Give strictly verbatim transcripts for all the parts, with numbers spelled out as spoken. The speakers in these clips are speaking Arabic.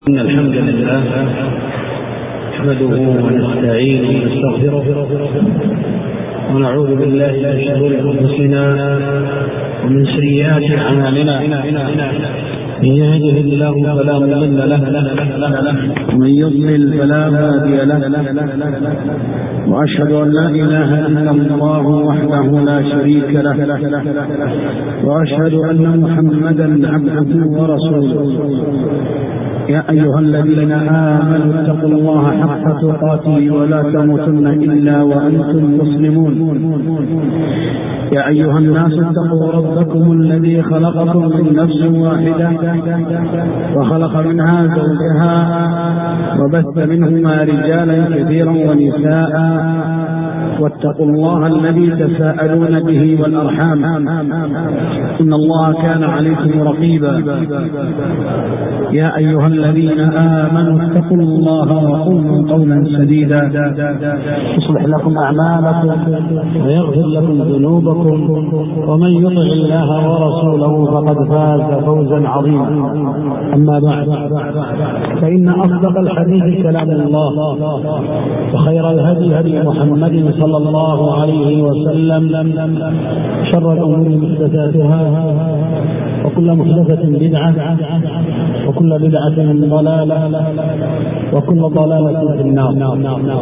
إن الحمد لله نحمده ونستعينه ونستغفره ونعوذ بالله من شرور أنفسنا ومن سيئات أعمالنا. من يهده الله فلا مضل له ومن يضلل فلا هادي له، وأشهد أن لا إله إلا الله وحده لا شريك له، وأشهد أن محمدا عبده ورسوله. يا أيها الذين آمنوا اتقوا الله حق تقاته ولا تموتن إلا وأنتم مسلمون. يا أيها الناس اتقوا ربكم الذي خلقكم من نفس واحدة وخلق منها زوجها وبث منهما رجالا كثيرا ونساء، واتقوا الله الذي تساءلون به والأرحام إن الله كان عليكم رقيبا. يا أيها الذين آمنوا اتقوا الله وقولوا قولا سديدا يصلح لكم أعمالكم ويغفر لكم ذنوبكم، ومن يطع الله ورسوله فقد فاز فوزا عظيما. أما بعد، فإن أصدق الحديث كلام الله، وخير الهدي هدي محمد صلى الله عليه وسلم، شر الأمور محدثاتها، وكل محدثة بدعة، وكل بدعة ضلالة، وكل ضلالة في النار.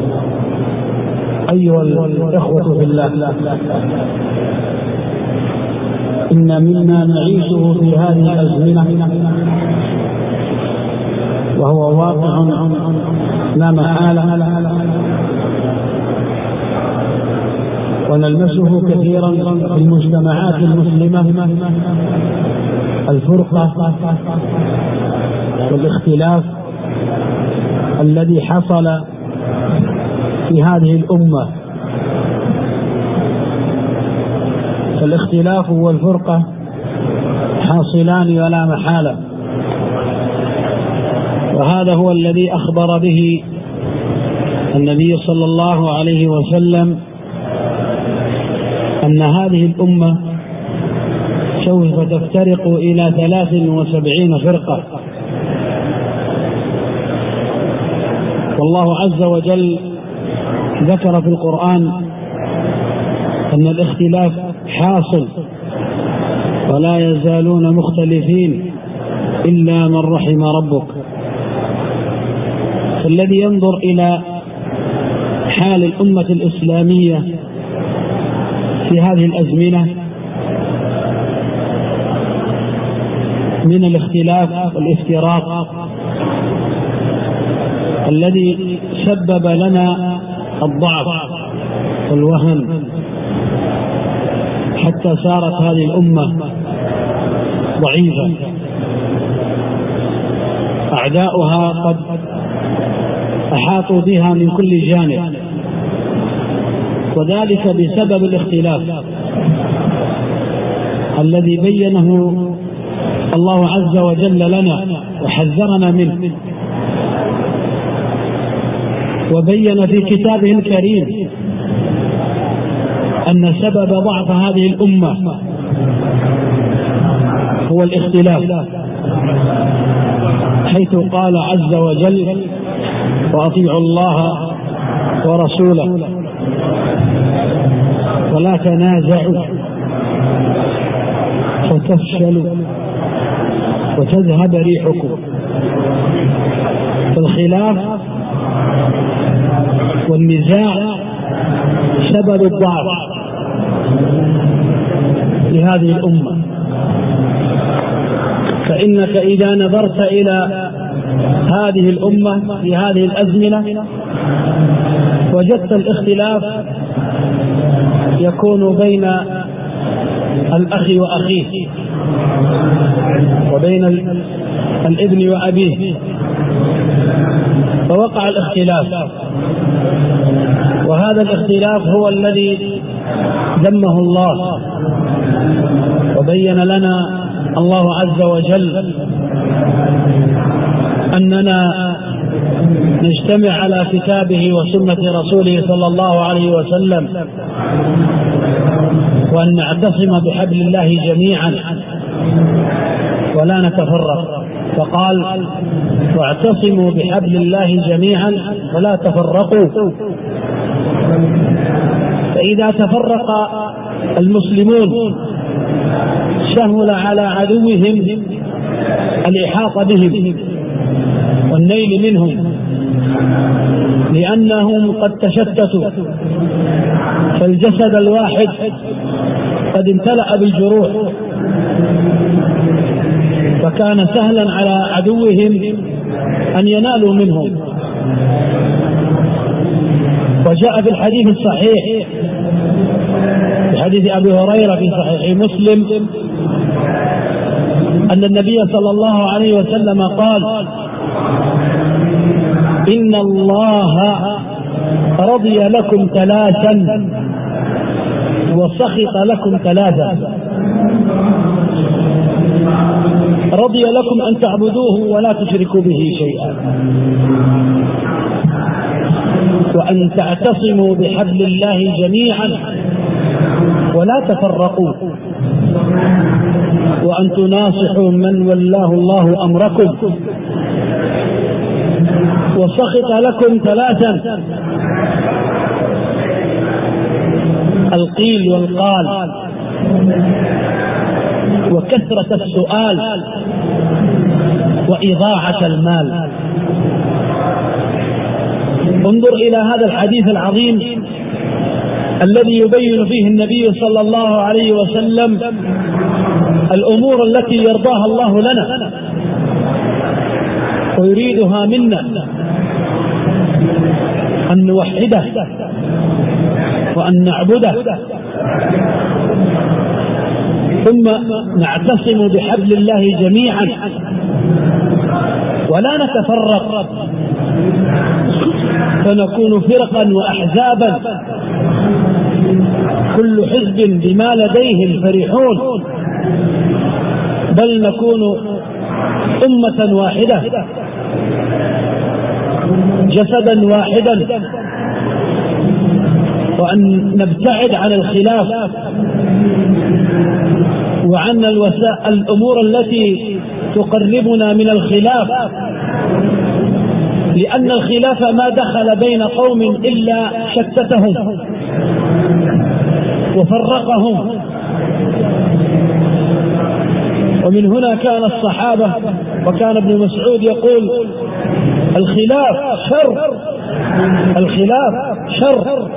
أيها الإخوة في الله، إن مما نعيشه في هذه الأزمنة وهو واقع لا محالة ونلمسه كثيرا في المجتمعات المسلمة، الفرقة والاختلاف الذي حصل في هذه الأمة. فالاختلاف والفرقة حاصلان ولا محالة، وهذا هو الذي أخبر به النبي صلى الله عليه وسلم أن هذه الأمة سوف تفترق إلى ثلاث وسبعين فرقة. والله عز وجل ذكر في القرآن أن الاختلاف حاصل ولا يزالون مختلفين إلا من رحم ربك. فالذي ينظر إلى حال الأمة الإسلامية في هذه الأزمنة من الاختلاف والافتراق الذي سبب لنا الضعف والوهن حتى صارت هذه الأمة ضعيفة، أعداؤها قد أحاطوا بها من كل جانب، وذلك بسبب الاختلاف الذي بينه الله عز وجل لنا وحذرنا منه، وبين في كتابه الكريم أن سبب ضعف هذه الأمة هو الاختلاف، حيث قال عز وجل: وأطيعوا الله ورسوله ولا تنازعوا فتفشلوا وتذهب ريحكم. فالخلاف والنزاع سبب الضعف لهذه الأمة. فإنك إذا نظرت إلى هذه الأمة في هذه الأزمنة وجدت الاختلاف يكون بين الأخ وأخيه، وبين الابن وأبيه، فوقع الاختلاف. وهذا الاختلاف هو الذي ذمه الله، وبين لنا الله عز وجل أننا نجتمع على كتابه وسنة رسوله صلى الله عليه وسلم، وأن نعتصم بحبل الله جميعا ولا نتفرق. فقال: واعتصموا بحبل الله جميعا ولا تفرقوا. فإذا تفرق المسلمون سهل على عدوهم الإحاطة بهم والنيل منهم، لأنهم قد تشتتوا، فالجسد الواحد قد امتلأ بالجروح، فكان سهلا على عدوهم أن ينالوا منهم. وجاء في الحديث الصحيح في حديث أبي هريرة في صحيح مسلم أن النبي صلى الله عليه وسلم قال: إن الله رضي لكم ثلاثا وسخط لكم ثلاثا. رضي لكم أن تعبدوه ولا تشركوا به شيئا، وأن تعتصموا بحبل الله جميعا ولا تفرقوا، وأن تناصحوا من ولاه الله أمركم. وسخط لكم ثلاثا: القيل والقال، وكثرة السؤال، وإضاعة المال. انظر إلى هذا الحديث العظيم الذي يبين فيه النبي صلى الله عليه وسلم الأمور التي يرضاها الله لنا ويريدها منا، أن نوحده وأن نعبده، ثم نعتصم بحبل الله جميعا ولا نتفرق فنكون فرقا وأحزابا كل حزب بما لديهم فرحون، بل نكون أمة واحدة جسدا واحدا، وأن نبتعد عن الخلاف وعن الأمور التي تقربنا من الخلاف، لأن الخلاف ما دخل بين قوم إلا شتتهم وفرقهم. ومن هنا كان الصحابة، وكان ابن مسعود يقول: الخلاف شر، الخلاف شر.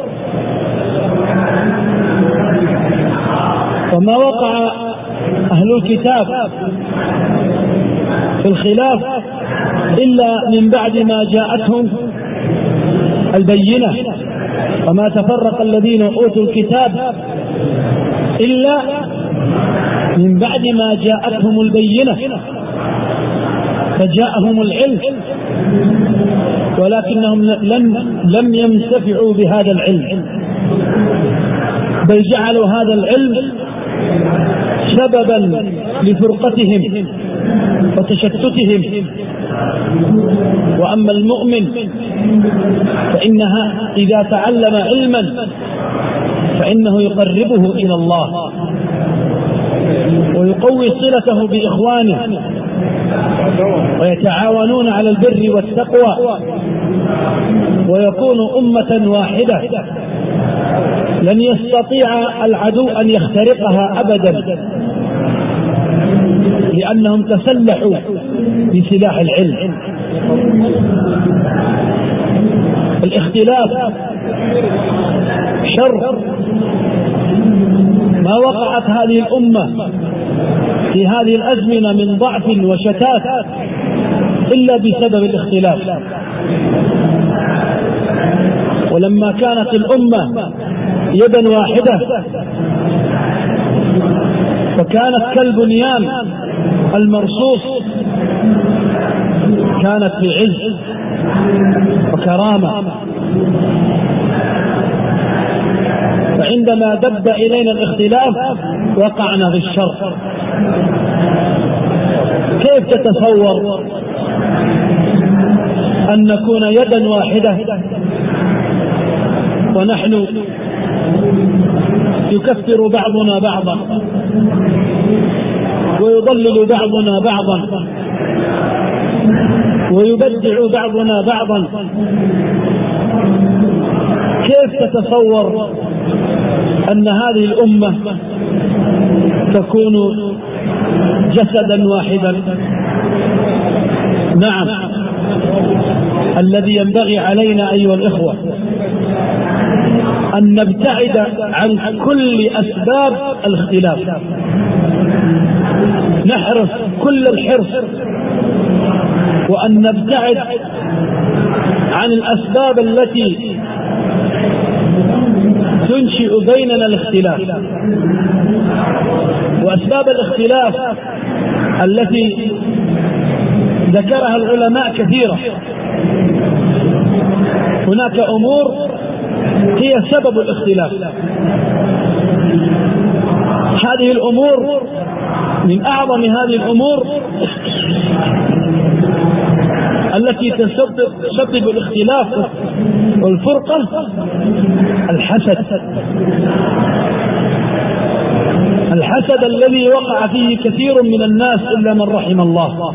وما وقع أهل الكتاب في الخلاف إلا من بعد ما جاءتهم البينة، وما تفرق الذين أوتوا الكتاب إلا من بعد ما جاءتهم البينة، فجاءهم العلم ولكنهم لم لم ينتفعوا بهذا العلم، بل جعلوا هذا العلم سببا لفرقتهم وتشتتهم. وأما المؤمن فإنها إذا تعلم علما فإنه يقربه إلى الله ويقوي صلته بإخوانه، ويتعاونون على البر والتقوى، ويكون أمة واحدة لن يستطيع العدو أن يخترقها أبدا، لأنهم تسلحوا بسلاح العلم. الاختلاف شر. ما وقعت هذه الأمة في هذه الأزمنة من ضعف وشتات إلا بسبب الاختلاف. ولما كانت الأمة يدا واحدة فكانت كالبنيان المرصوص، كانت في عز وكرامة. فعندما دب إلينا الاختلاف وقعنا في الشر. كيف تتصور أن نكون يدا واحدة ونحن يكفر بعضنا بعضا ويضلل بعضنا بعضا ويبدع بعضنا بعضا. كيف تتصور أن هذه الأمة تكون جسدا واحدا؟ نعم، الذي ينبغي علينا أيها الإخوة أن نبتعد عن كل أسباب الاختلاف، نحرص كل الحرص وأن نبتعد عن الأسباب التي تنشئ بيننا الاختلاف. وأسباب الاختلاف التي ذكرها العلماء كثيرة. هناك أمور هي سبب الاختلاف، هذه الأمور من أعظم هذه الأمور التي تسبب الاختلاف والفرقة الحسد. الحسد الذي وقع فيه كثير من الناس إلا من رحم الله.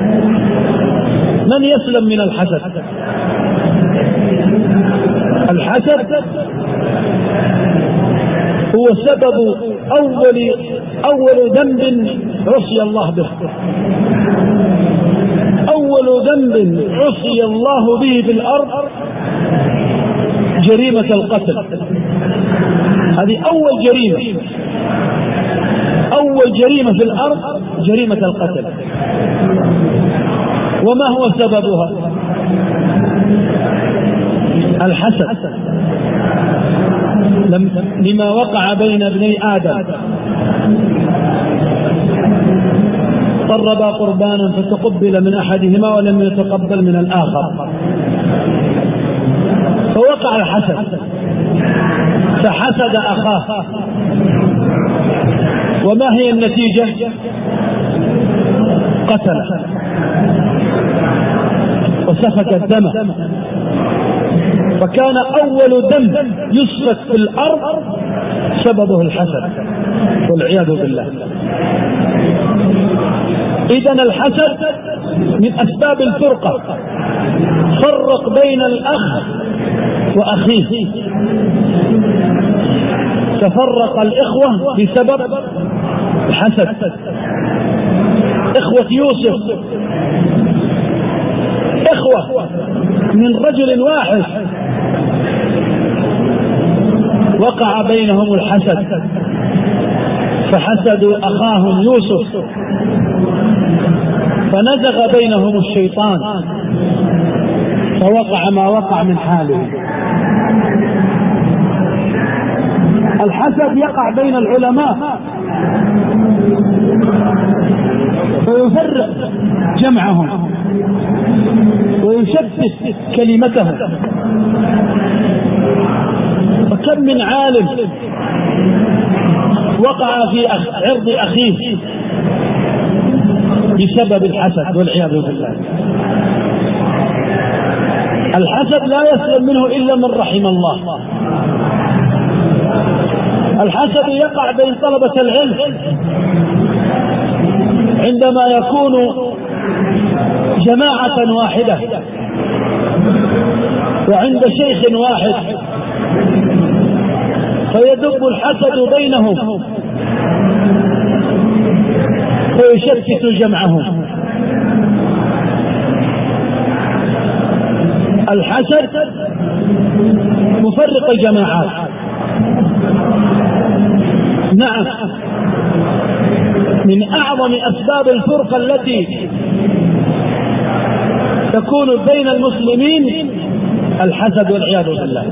من يسلم من الحسد؟ الحسد هو سبب أول أول ذنب عصي الله به، أول ذنب عصي الله به في الأرض جريمة القتل. هذه أول جريمة، أول جريمة في الأرض جريمة القتل. وما هو سببها؟ الحسد. لما وقع بين ابني آدم قربا قربانا فتقبل من أحدهما ولم يتقبل من الآخر، فوقع الحسد فحسد أخاه. وما هي النتيجة؟ قتل وسفك الدم. فكان أول دم يسفك في الأرض سببه الحسد والعياذ بالله. إذن الحسد من أسباب الفرقة، فرق بين الأخ وأخيه، تفرق الإخوة بسبب الحسد. إخوة يوسف إخوة من رجل واحد وقع بينهم الحسد فحسدوا أخاهم يوسف فنزغ بينهم الشيطان فوقع ما وقع من حاله. الحسد يقع بين العلماء فيفرق جمعهم ويشتت كلمتهم. وكم من عالم وقع في عرض أخيه بسبب الحسد والعياذ بالله. الحسد لا يسلم منه إلا من رحم الله. الحسد يقع بين طلبة العلم عندما يكون جماعة واحدة وعند شيخ واحد فيدب الحسد بينهم فيشتت جمعهم. الحسد مفرق الجماعات. نعم، من أعظم أسباب الفرقة التي تكون بين المسلمين الحسد والعياذ بالله.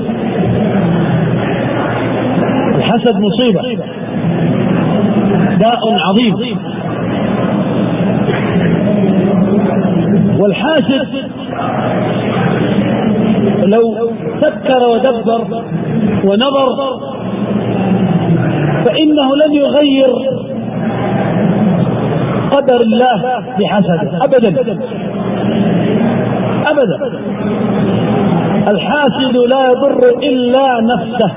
الحسد مصيبة، داء عظيم. والحاسد لو فكر ودبر ونظر فإنه لن يغير قدر الله بحسده أبدا أبدا. الحاسد لا يضر إلا نفسه،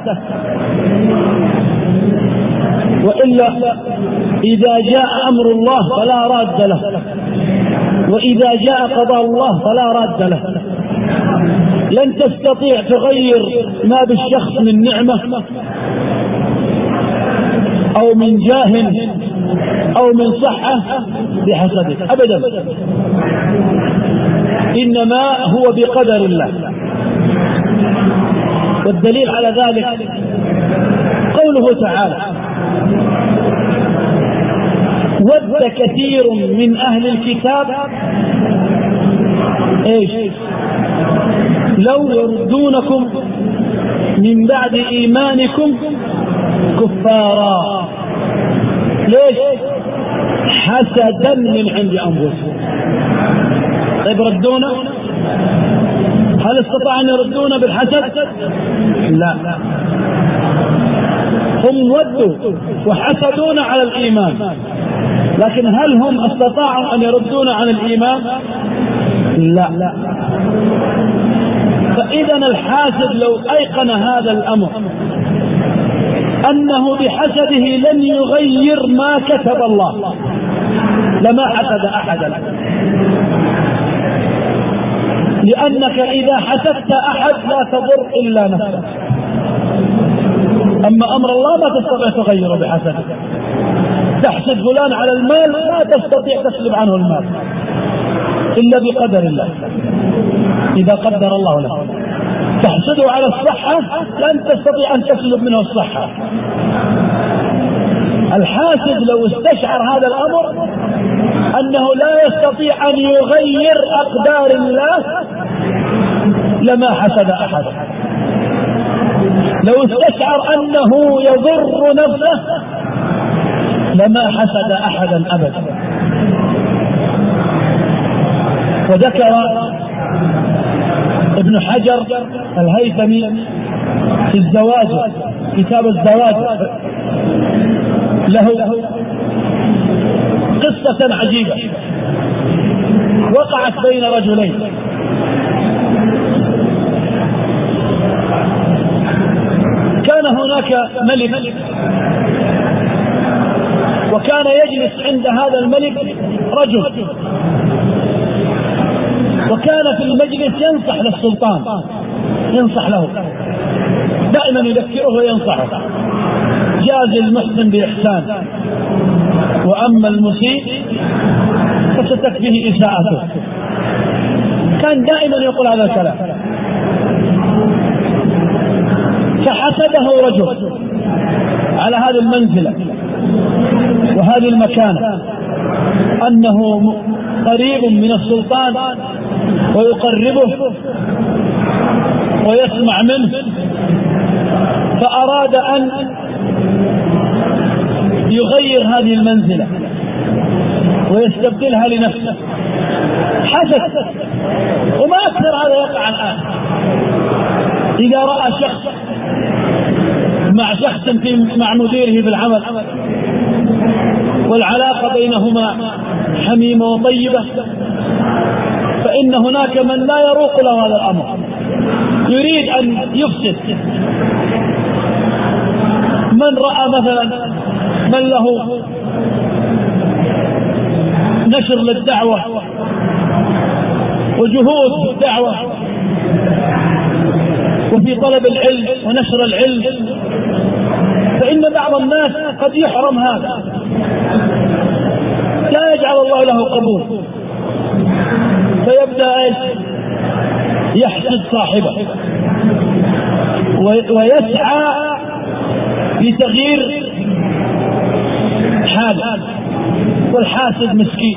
وإلا إذا جاء أمر الله فلا راد له. وإذا جاء قضاء الله فلا راد له. لن تستطيع تغير ما بالشخص من نعمة أو من جاه أو من صحة بحسبك أبدا، إنما هو بقدر الله. والدليل على ذلك قوله تعالى: ود كثير من أهل الكتاب إيش لو يردونكم من بعد إيمانكم كفارا. ليش؟ حسدا من عند أنفسهم. طيب ردونا، هل استطاع أن يردونا بالحسد؟ لا، هم ودوا وحسدونا على الإيمان، لكن هل هم استطاعوا أن يردونا عن الإيمان؟ لا. فإذا الحاسد لو أيقن هذا الأمر أنه بحسده لن يغير ما كتب الله لما حسد أحدا، لأنك إذا حسدت أحد لا تضر إلا نفسك، أما أمر الله ما تستطيع تغيره بحسدك. تحسد فلان على المال لا تستطيع تسلب عنه المال إلا بقدر الله إذا قدر الله له. تحسده على الصحة لن تستطيع أن تسلب منه الصحة. الحاسد لو استشعر هذا الأمر أنه لا يستطيع أن يغير أقدار الله لما حسد أحد. لو استشعر أنه يضر نفسه لما حسد أحدا أبدا. وذكر ابن حجر الهيثمي في الزواج، كتاب الزواج، له قصة عجيبة وقعت بين رجلين. كان هناك ملك، وكان يجلس عند هذا الملك رجل، وكان في المجلس ينصح للسلطان، ينصح له دائما، يذكره وينصحه: جاز المحسن بإحسان، وأما المسيء فستكفيه إساءته. كان دائما يقول هذا الكلام. فحسده رجل على هذه المنزلة وهذه المكانة، أنه قريب من السلطان ويقربه ويسمع منه، فأراد أن يغير هذه المنزلة ويستبدلها لنفسه. حسد، وما أكثر هذا يقع الآن. إذا رأى شخص مع شخص في مع مديره بالعمل والعلاقة بينهما حميمة وطيبة، فإن هناك من لا يروق له هذا الأمر، يريد أن يفسد. من رأى مثلا من له نشر للدعوة وجهود في الدعوة وفي طلب العلم ونشر العلم، فإن بعض الناس قد يحرم هذا، لا يجعل الله له قبول، فيبدأ ايش؟ يحسد صاحبه ويسعى لتغيير حاله. والحاسد مسكين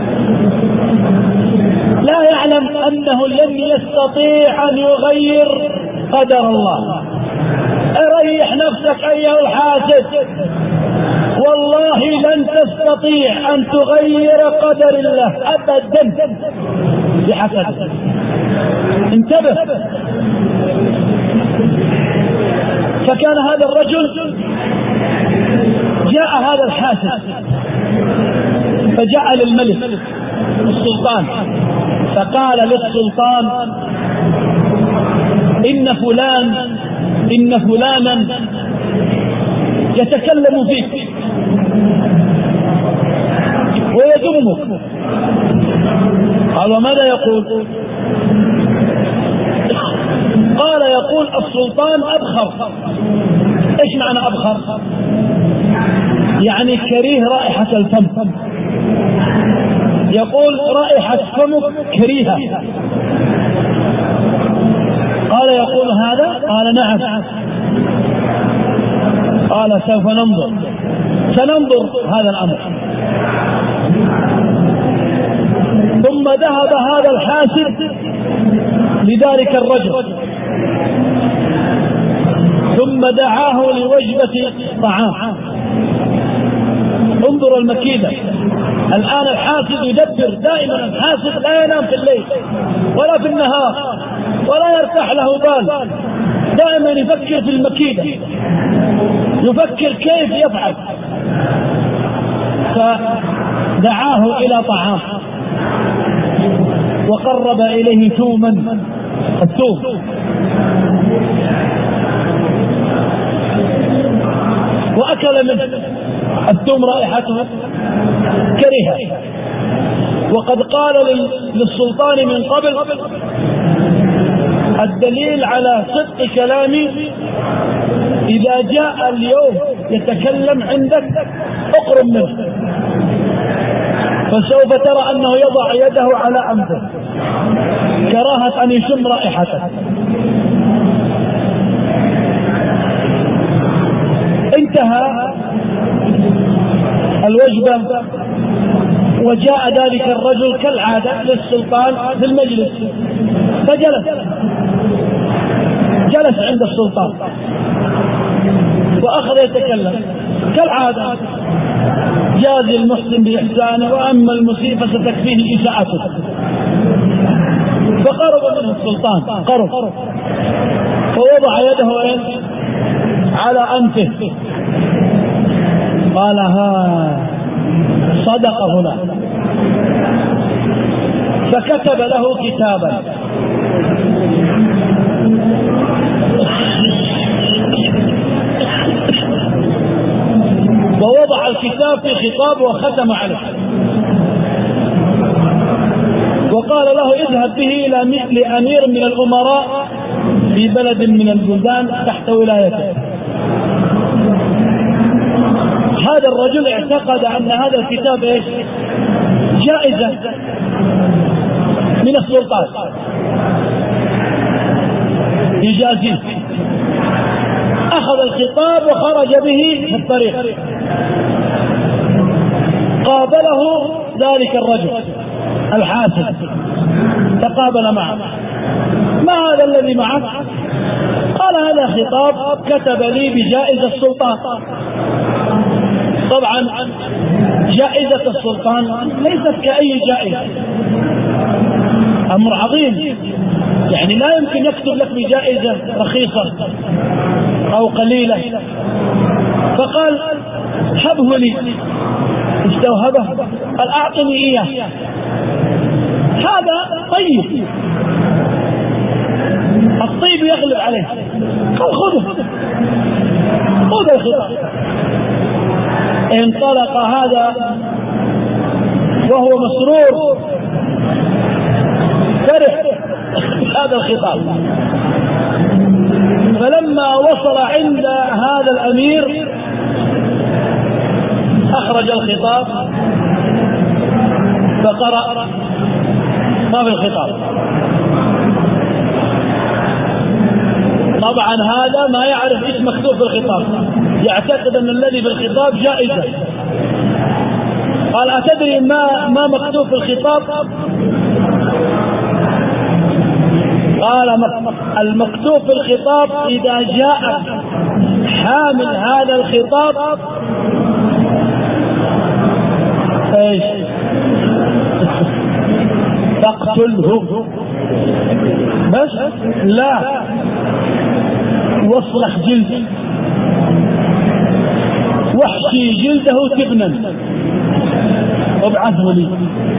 لا يعلم أنه لن يستطيع أن يغير قدر الله. اريح نفسك أيها الحاسد، والله لن تستطيع أن تغير قدر الله أبدا بحسد. انتبه. فكان هذا الرجل جاء هذا الحاسد فجاء للملك السلطان فقال للسلطان: إن فلان إن فلانا يتكلم فيك ويذمك. قال وماذا يقول؟ قال يقول السلطان أبخر. إيش معنى أبخر؟ يعني كريه رائحة الفم. يقول رائحة فمك كريهة. قال يقول هذا؟ قال نعم. قال سوف ننظر سننظر هذا الأمر. ثم ذهب هذا الحاسد لذلك الرجل ثم دعاه لوجبة طعام. انظر المكيدة. الآن الحاسد يدبر دائما. الحاسد لا ينام في الليل ولا في النهار ولا يرتاح له بال، دائما يفكر في المكيدة، يفكر كيف يفعل. فدعاه إلى طعام وقرب إليه ثوما، الثوم، وأكل منه. الثوم رائحته كريهة. وقد قال للسلطان من قبل الدليل على صدق كلامي إذا جاء اليوم يتكلم عندك اقرب منه، فسوف ترى أنه يضع يده على أنفه كراهة أن يشم رائحته. انتهى الوجبة وجاء ذلك الرجل كالعادة للسلطان في المجلس، فجلس جلس عند السلطان وأخذ يتكلم كالعادة: جازي المحسن بإحسانه وأما المسيء فستكفيه إساءته. فقرب منه السلطان، قرب، فوضع يده على أنفه. قال: ها صدق هنا. فكتب له كتابا ووضع الكتاب في خطاب وختم عليه، وقال له: اذهب به إلى أمير من الأمراء في بلد من البلدان تحت ولايته. هذا الرجل اعتقد أن هذا الكتاب إيش؟ جائزة من السلطان يجازيه. أخذ الخطاب وخرج به في الطريق. قابله ذلك الرجل الحاسد، تقابل معه: ما هذا الذي معك؟ قال: هذا خطاب كتب لي بجائزة السلطان. طبعا جائزة السلطان ليست كأي جائزة، أمر عظيم، يعني لا يمكن يكتب لك بجائزة رخيصة أو قليلة. فقال: هبه لي. استوهبه، قال: أعطني إياه، هذا طيب، الطيب يغلب عليه. قال: خذه، خذ الخطاب. انطلق هذا وهو مسرور فرح هذا الخطاب. فلما وصل عند هذا الأمير أخرج الخطاب فقرأ ما في الخطاب. طبعا هذا ما يعرف ايش مكتوب في الخطاب، يعتقد ان الذي في الخطاب جائزة. قال: أتدري ما ما مكتوب في الخطاب؟ قال: المكتوب في الخطاب إذا جاء حامل هذا الخطاب ايش؟ تقتله. بس لا، واصلح جلده، واحشي جلده تبنا وابعثه لي.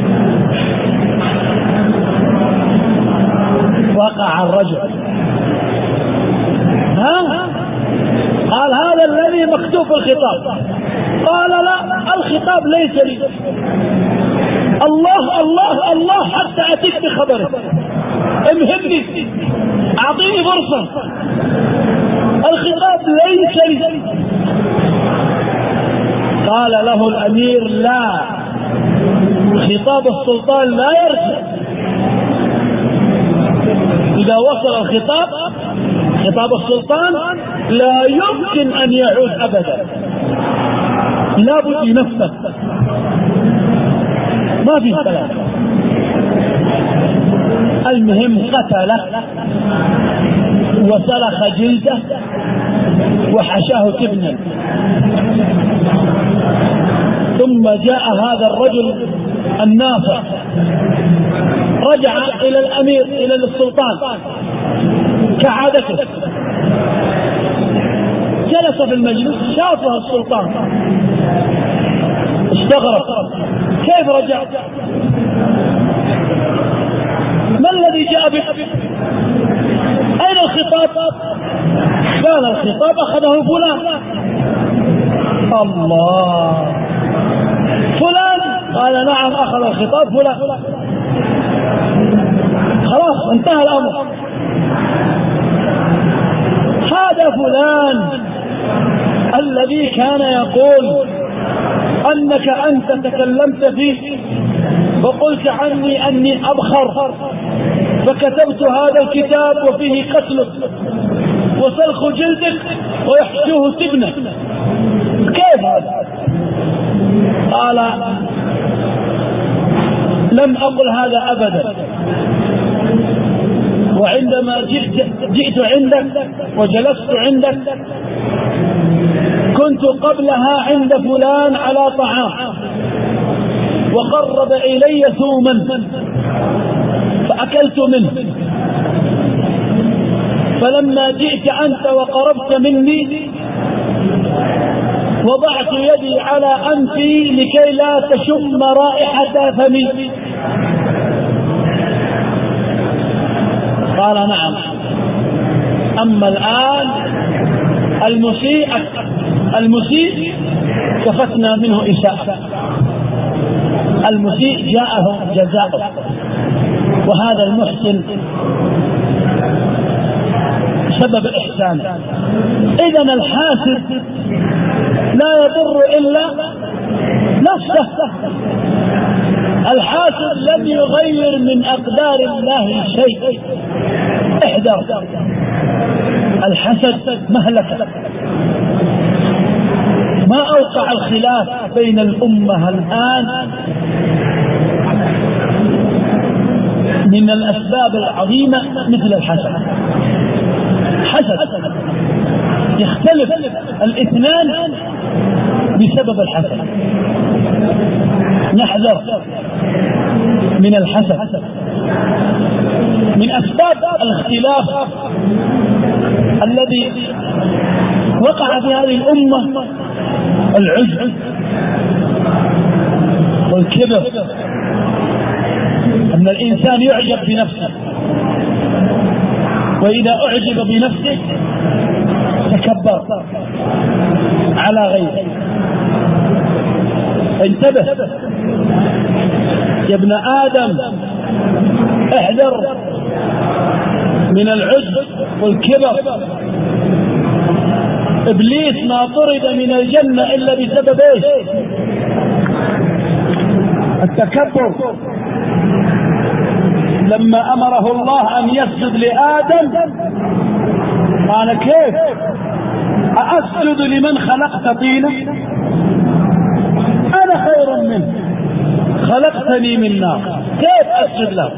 وقع الرجل. ها؟ قال: هذا الذي مكتوب في الخطاب. قال لا، الخطاب ليس لي، الله الله الله حتى أتيك بخبره، امهلني، أعطيني فرصة، الخطاب ليس لي. قال له الأمير لا، خطاب السلطان لا يرجع، إذا وصل الخطاب خطاب السلطان لا يمكن أن يعود أبدا، لا بد ينفذ، ما في كلام. المهم قتله وسلخ جلده وحشاه تبنا. ثم جاء هذا الرجل النافع رجع إلى الأمير إلى السلطان كعادته، جلس في المجلس، شافه السلطان استغرب، كيف رجع؟ ما الذي جاء به؟ أين الخطاب؟ قال الخطاب أخذه فلان. الله، فلان؟ قال نعم أخذ الخطاب فلان. خلاص انتهى الأمر. هذا فلان الذي كان يقول أنك أنت تكلمت فيه وقلت عني أني أبخر، فكتبت هذا الكتاب وفيه قتلك وسلخ جلدك ويحشوه تبنه، كيف هذا؟ قال لم أقل هذا أبدا، وعندما جئت, جئت عندك وجلست عندك كنت قبلها عند فلان على طعام وقرب إلي ثوما فأكلت منه، فلما جئت أنت وقربت مني وضعت يدي على أنفي لكي لا تشم رائحة فمي. قال نعم، أما الآن المسيء المسيء كفتنا منه إساءة، المسيء جاءه جزاؤه، وهذا المحسن سبب إحسانه. إذن الحاسد لا يضر إلا نفسه، الحاسد لم يغير من أقدار الله شيء. احذر، الحسد مهلكة. ما أوقع الخلاف بين الأمة الآن من الأسباب العظيمة مثل الحسد. حسد يختلف الاثنان بسبب الحسد. نحذر من الحسد. من أسباب الاختلاف الذي وقع في هذه الأمة العجب والكبر، أن الإنسان يعجب بنفسه، وإذا أعجب بنفسه تكبر على غيره. انتبه يا ابن آدم، احذر من العجب والكبر. إبليس ما طرد من الجنة إلا بسبب إيش؟ التكبر. لما أمره الله أن يسجد لآدم قال كيف أسجد لمن خلقت طينا؟ أنا خير منه، خلقتني من نار، كيف أسجد له؟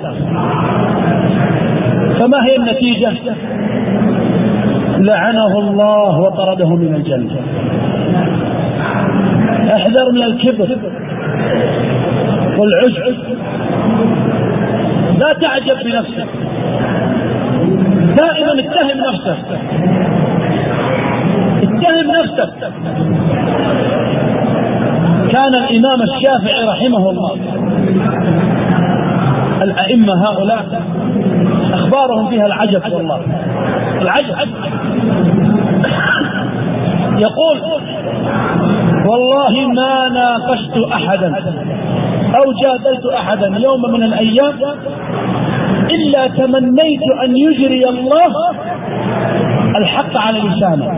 فما هي النتيجة؟ لعنه الله وطرده من الجنة. احذر من الكبر والعجب، لا تعجب بنفسك، دائما اتهم نفسك، اتهم نفسك. كان الإمام الشافعي رحمه الله، الأئمة هؤلاء أخبارهم فيها العجب، والله العجب. يقول والله ما ناقشت أحدا أو جادلت أحدا يوم من الأيام إلا تمنيت أن يجري الله الحق على لسانه.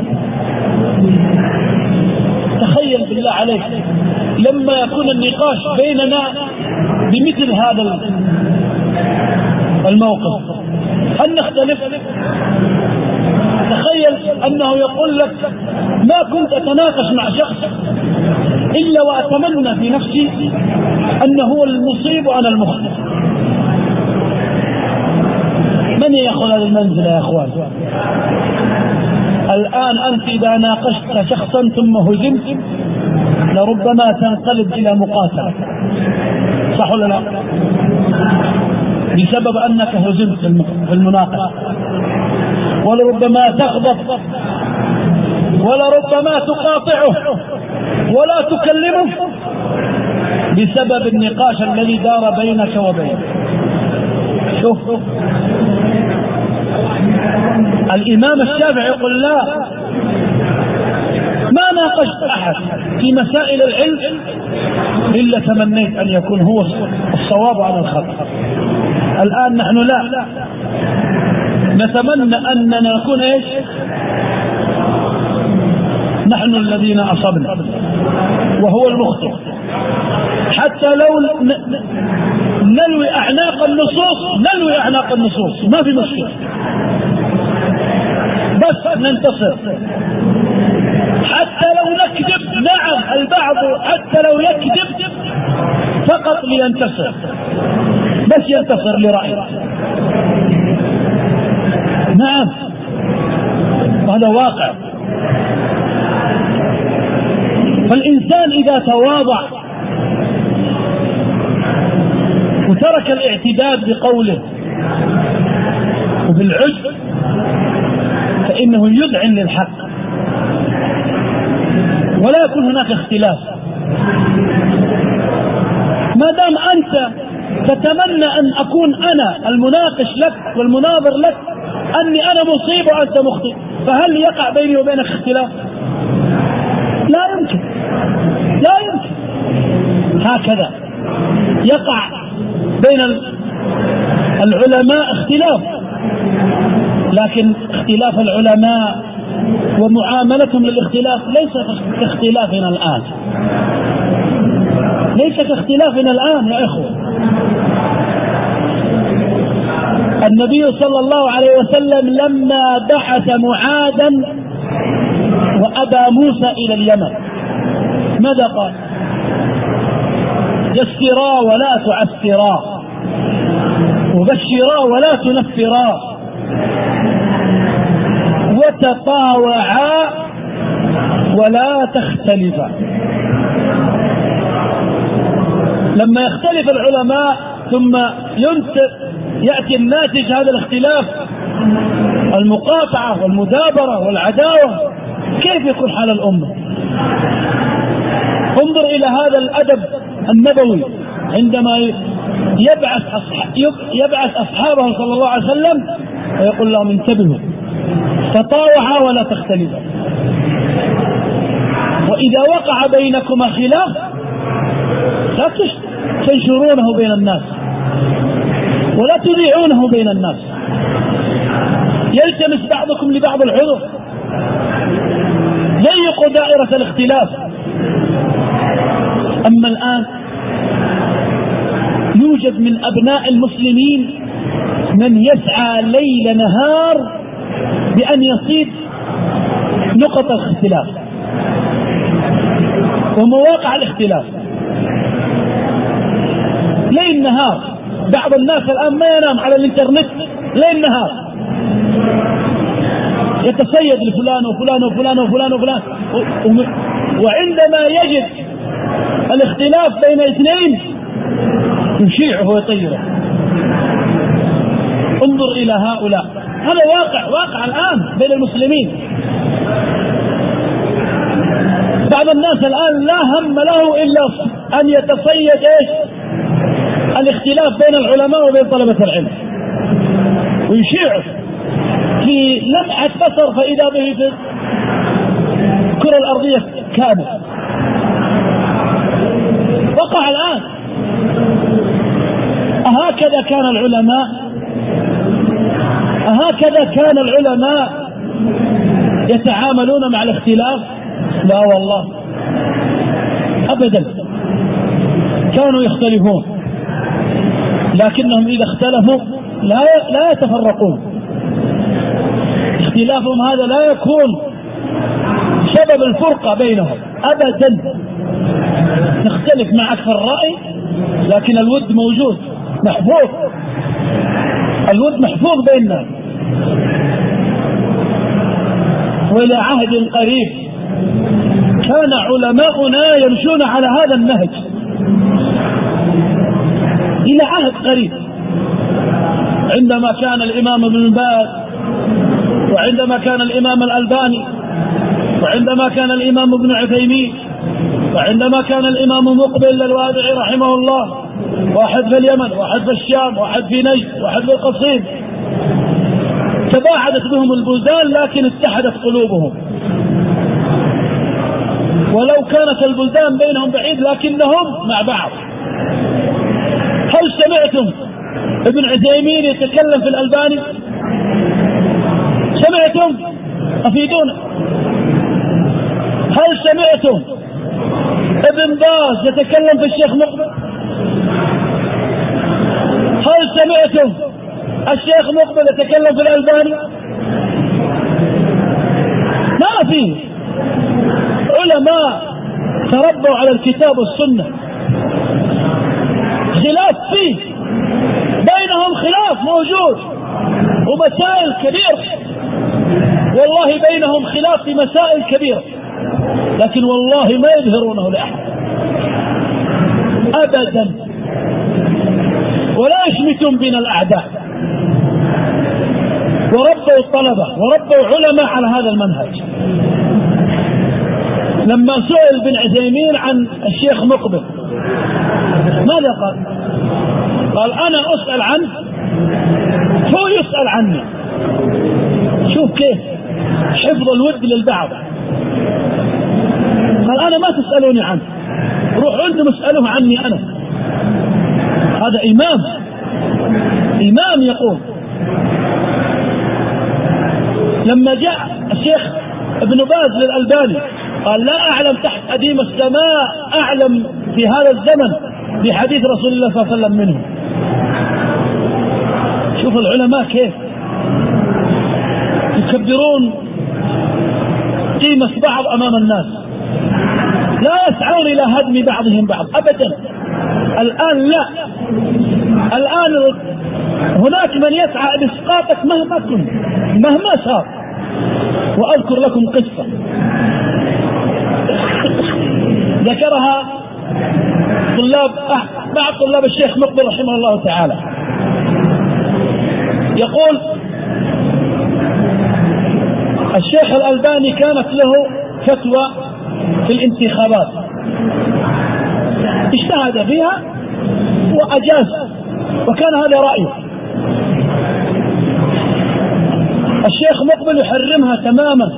تخيل بالله عليك لما يكون النقاش بيننا بمثل هذا الموقف، هل نختلف؟ تخيل أنه يقول لك ما كنت أتناقش مع شخص إلا وأتمنى في نفسي أنه هو المصيب وأنا المخطئ. من يأخذ هذه المنزلة يا أخوان؟ الآن أنت إذا ناقشت شخصا ثم هزمت لربما تنقلب إلى مقاتلة، صح ولا لا؟ بسبب أنك هزمت في المناقشة، ولربما تغضب، ولربما تقاطعه ولا تكلمه بسبب النقاش الذي دار بينك وبينه. شوف الإمام الشافعي يقول لا، ما ناقشت أحد في مسائل العلم إلا تمنيت أن يكون هو الصواب على الخطأ. الآن نحن لا نتمنى أننا نكون إيش؟ نحن الذين أصبنا وهو المخطئ، حتى لو نلوي أعناق النصوص نلوي أعناق النصوص ما في مشكلة، بس ننتصر. حتى لو نكذب، نعم البعض حتى لو يكذب فقط لينتصر، بس ينتصر لرأيه، نعم هذا واقع. فالإنسان إذا تواضع وترك الاعتداد بقوله وبالعجب فإنه يذعن للحق ولا يكون هناك اختلاف. ما دام أنت تتمنى أن أكون أنا المناقش لك والمناظر لك أني أنا مصيب وأنت مخطئ، فهل يقع بيني وبينك اختلاف؟ لا يمكن، لا يمكن. هكذا يقع بين العلماء اختلاف، لكن اختلاف العلماء ومعاملتهم للاختلاف ليس كاختلافنا الآن، ليس كاختلافنا الآن يا إخوة. النبي صلى الله عليه وسلم لما بعث معاذا وأبا موسى إلى اليمن ماذا قال؟ يسرا ولا تعسرا، وبشرا ولا تنفرا، وتطاوعا ولا تختلفا. لما يختلف العلماء ثم يأتي الناتج هذا الاختلاف المقاطعة والمدابرة والعداوة، كيف يكون حال الأمة؟ انظر إلى هذا الأدب النبوي عندما يبعث يبعث أصحابه صلى الله عليه وسلم ويقول لهم انتبهوا تطاوعا ولا تختلفا، وإذا وقع بينكما خلاف لا تنشرونه بين الناس ولا تذيعونه بين الناس، يلتمس بعضكم لبعض العذر، ضيقوا دائرة الاختلاف. أما الآن يوجد من أبناء المسلمين من يسعى ليل نهار بأن يصيد نقط الاختلاف ومواقع الاختلاف ليل نهار. بعض الناس الآن ما ينام على الانترنت ليل نهار، يتصيد لفلان وفلان وفلان وفلان وفلان، وعندما يجد الاختلاف بين اثنين يشيعه ويطيره. انظر إلى هؤلاء، هذا واقع واقع الآن بين المسلمين. بعض الناس الآن لا هم له إلا أن يتصيد إيش؟ الاختلاف بين العلماء وبين طلبة العلم، ويشيعه في لمحة بصر فإذا به الكرة الأرضية كامل. وقع الآن. أهكذا كان العلماء أهكذا كان العلماء يتعاملون مع الاختلاف؟ لا والله أبدا، كانوا يختلفون، لكنهم إذا اختلفوا لا لا يتفرقون. اختلافهم هذا لا يكون سبب الفرقة بينهم أبدا. نختلف معك في الرأي لكن الود موجود محفوظ، الود محفوظ بيننا. وإلى عهد قريب كان علماؤنا يمشون على هذا النهج، إلى عهد قريب، عندما كان الإمام ابن باز، وعندما كان الإمام الألباني، وعندما كان الإمام ابن عثيمين، وعندما كان الإمام مقبل الوادعي رحمه الله، واحد في اليمن، واحد في الشام، واحد في نجد، واحد في القصيم. تباعدت بهم البلدان لكن اتحدت قلوبهم، ولو كانت البلدان بينهم بعيد لكنهم مع بعض. هل سمعتم ابن عثيمين يتكلم في الألباني؟ سمعتم؟ أفيدونا. هل سمعتم ابن باز يتكلم في الشيخ مقبل؟ هل سمعتم الشيخ مقبل يتكلم في الألباني؟ ما فيه. علماء تربوا على الكتاب والسنة، خلاف فيه بينهم، خلاف موجود ومسائل كبيرة، والله بينهم خلاف في مسائل كبيرة، لكن والله ما يظهرونه لأحد أبدا، ولا يشمتون بنا الأعداء. وربوا الطلبة وربوا علماء على هذا المنهج. لما سئل بن عثيمين عن الشيخ مقبل ماذا قال؟ قال أنا أسأل عنه هو يسأل عني. شوف كيف حفظ الود للبعض. قال أنا ما تسألوني عنه، روحوا أنتم اسألوه عني أنا. هذا إمام إمام يقول. لما جاء الشيخ ابن باز للألباني قال لا أعلم تحت أديم السماء أعلم في هذا الزمن بحديث رسول الله صلى الله عليه وسلم منه. شوف العلماء كيف يكبرون قيمة بعض أمام الناس، لا يسعون إلى هدم بعضهم بعض أبدا. الآن لا، الآن هناك من يسعى لإسقاطك مهما كنت مهما صار. وأذكر لكم قصة ذكرها طلاب بعض طلاب الشيخ مقبل رحمه الله تعالى. يقول الشيخ الألباني كانت له فتوى في الانتخابات اجتهد فيها وأجاز، وكان هذا رأيه. الشيخ مقبل يحرمها تماما،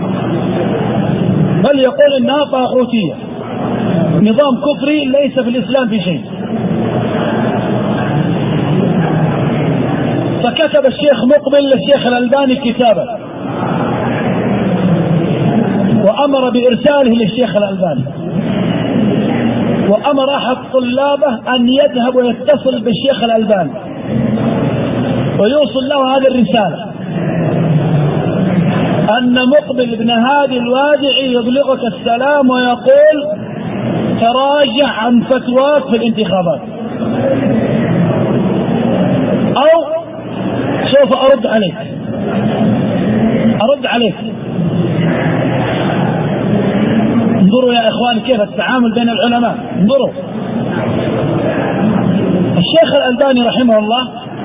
بل يقول إنها طاغوتية، نظام كفري ليس في الإسلام في شيء. فكتب الشيخ مقبل للشيخ الألباني كتابا وأمر بإرساله للشيخ الألباني، وأمر أحد طلابه أن يذهب ويتصل بالشيخ الألباني ويوصل له هذه الرسالة أن مقبل بن هادي الوادعي يبلغك السلام ويقول تراجع عن فتواك في الانتخابات أو سوف أرد عليك أرد عليك. انظروا يا إخوان كيف التعامل بين العلماء. انظروا الشيخ الألباني رحمه الله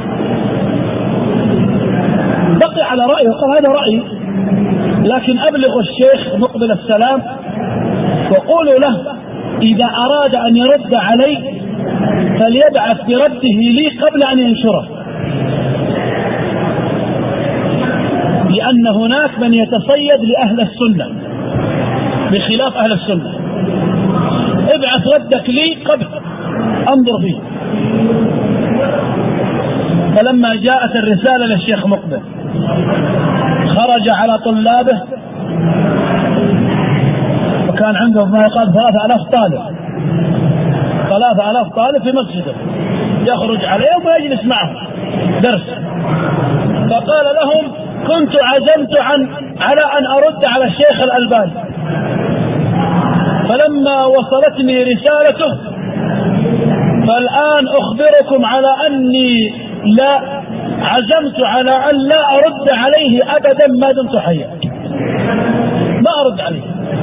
بقي على رأيه وقال هذا رأيي، لكن أبلغ الشيخ مقبل السلام وقولوا له إذا أراد أن يرد علي فليبعث برده لي قبل أن ينشره، لأن هناك من يتصيد لأهل السنة بخلاف أهل السنة. ابعث ردك لي قبل انظر فيه. فلما جاءت الرسالة للشيخ مقبل خرج على طلابه، وكان عنده ما يقال ثلاثة آلاف طالب ثلاثة آلاف طالب في مسجده، يخرج عليهم ويجلس معهم درس. فقال لهم: كنت عزمت عن على أن أرد على الشيخ الألباني، فلما وصلتني رسالته فالآن أخبركم على أني لا عزمت على أن لا أرد عليه أبدا ما دمت حيا، ما أرد عليه.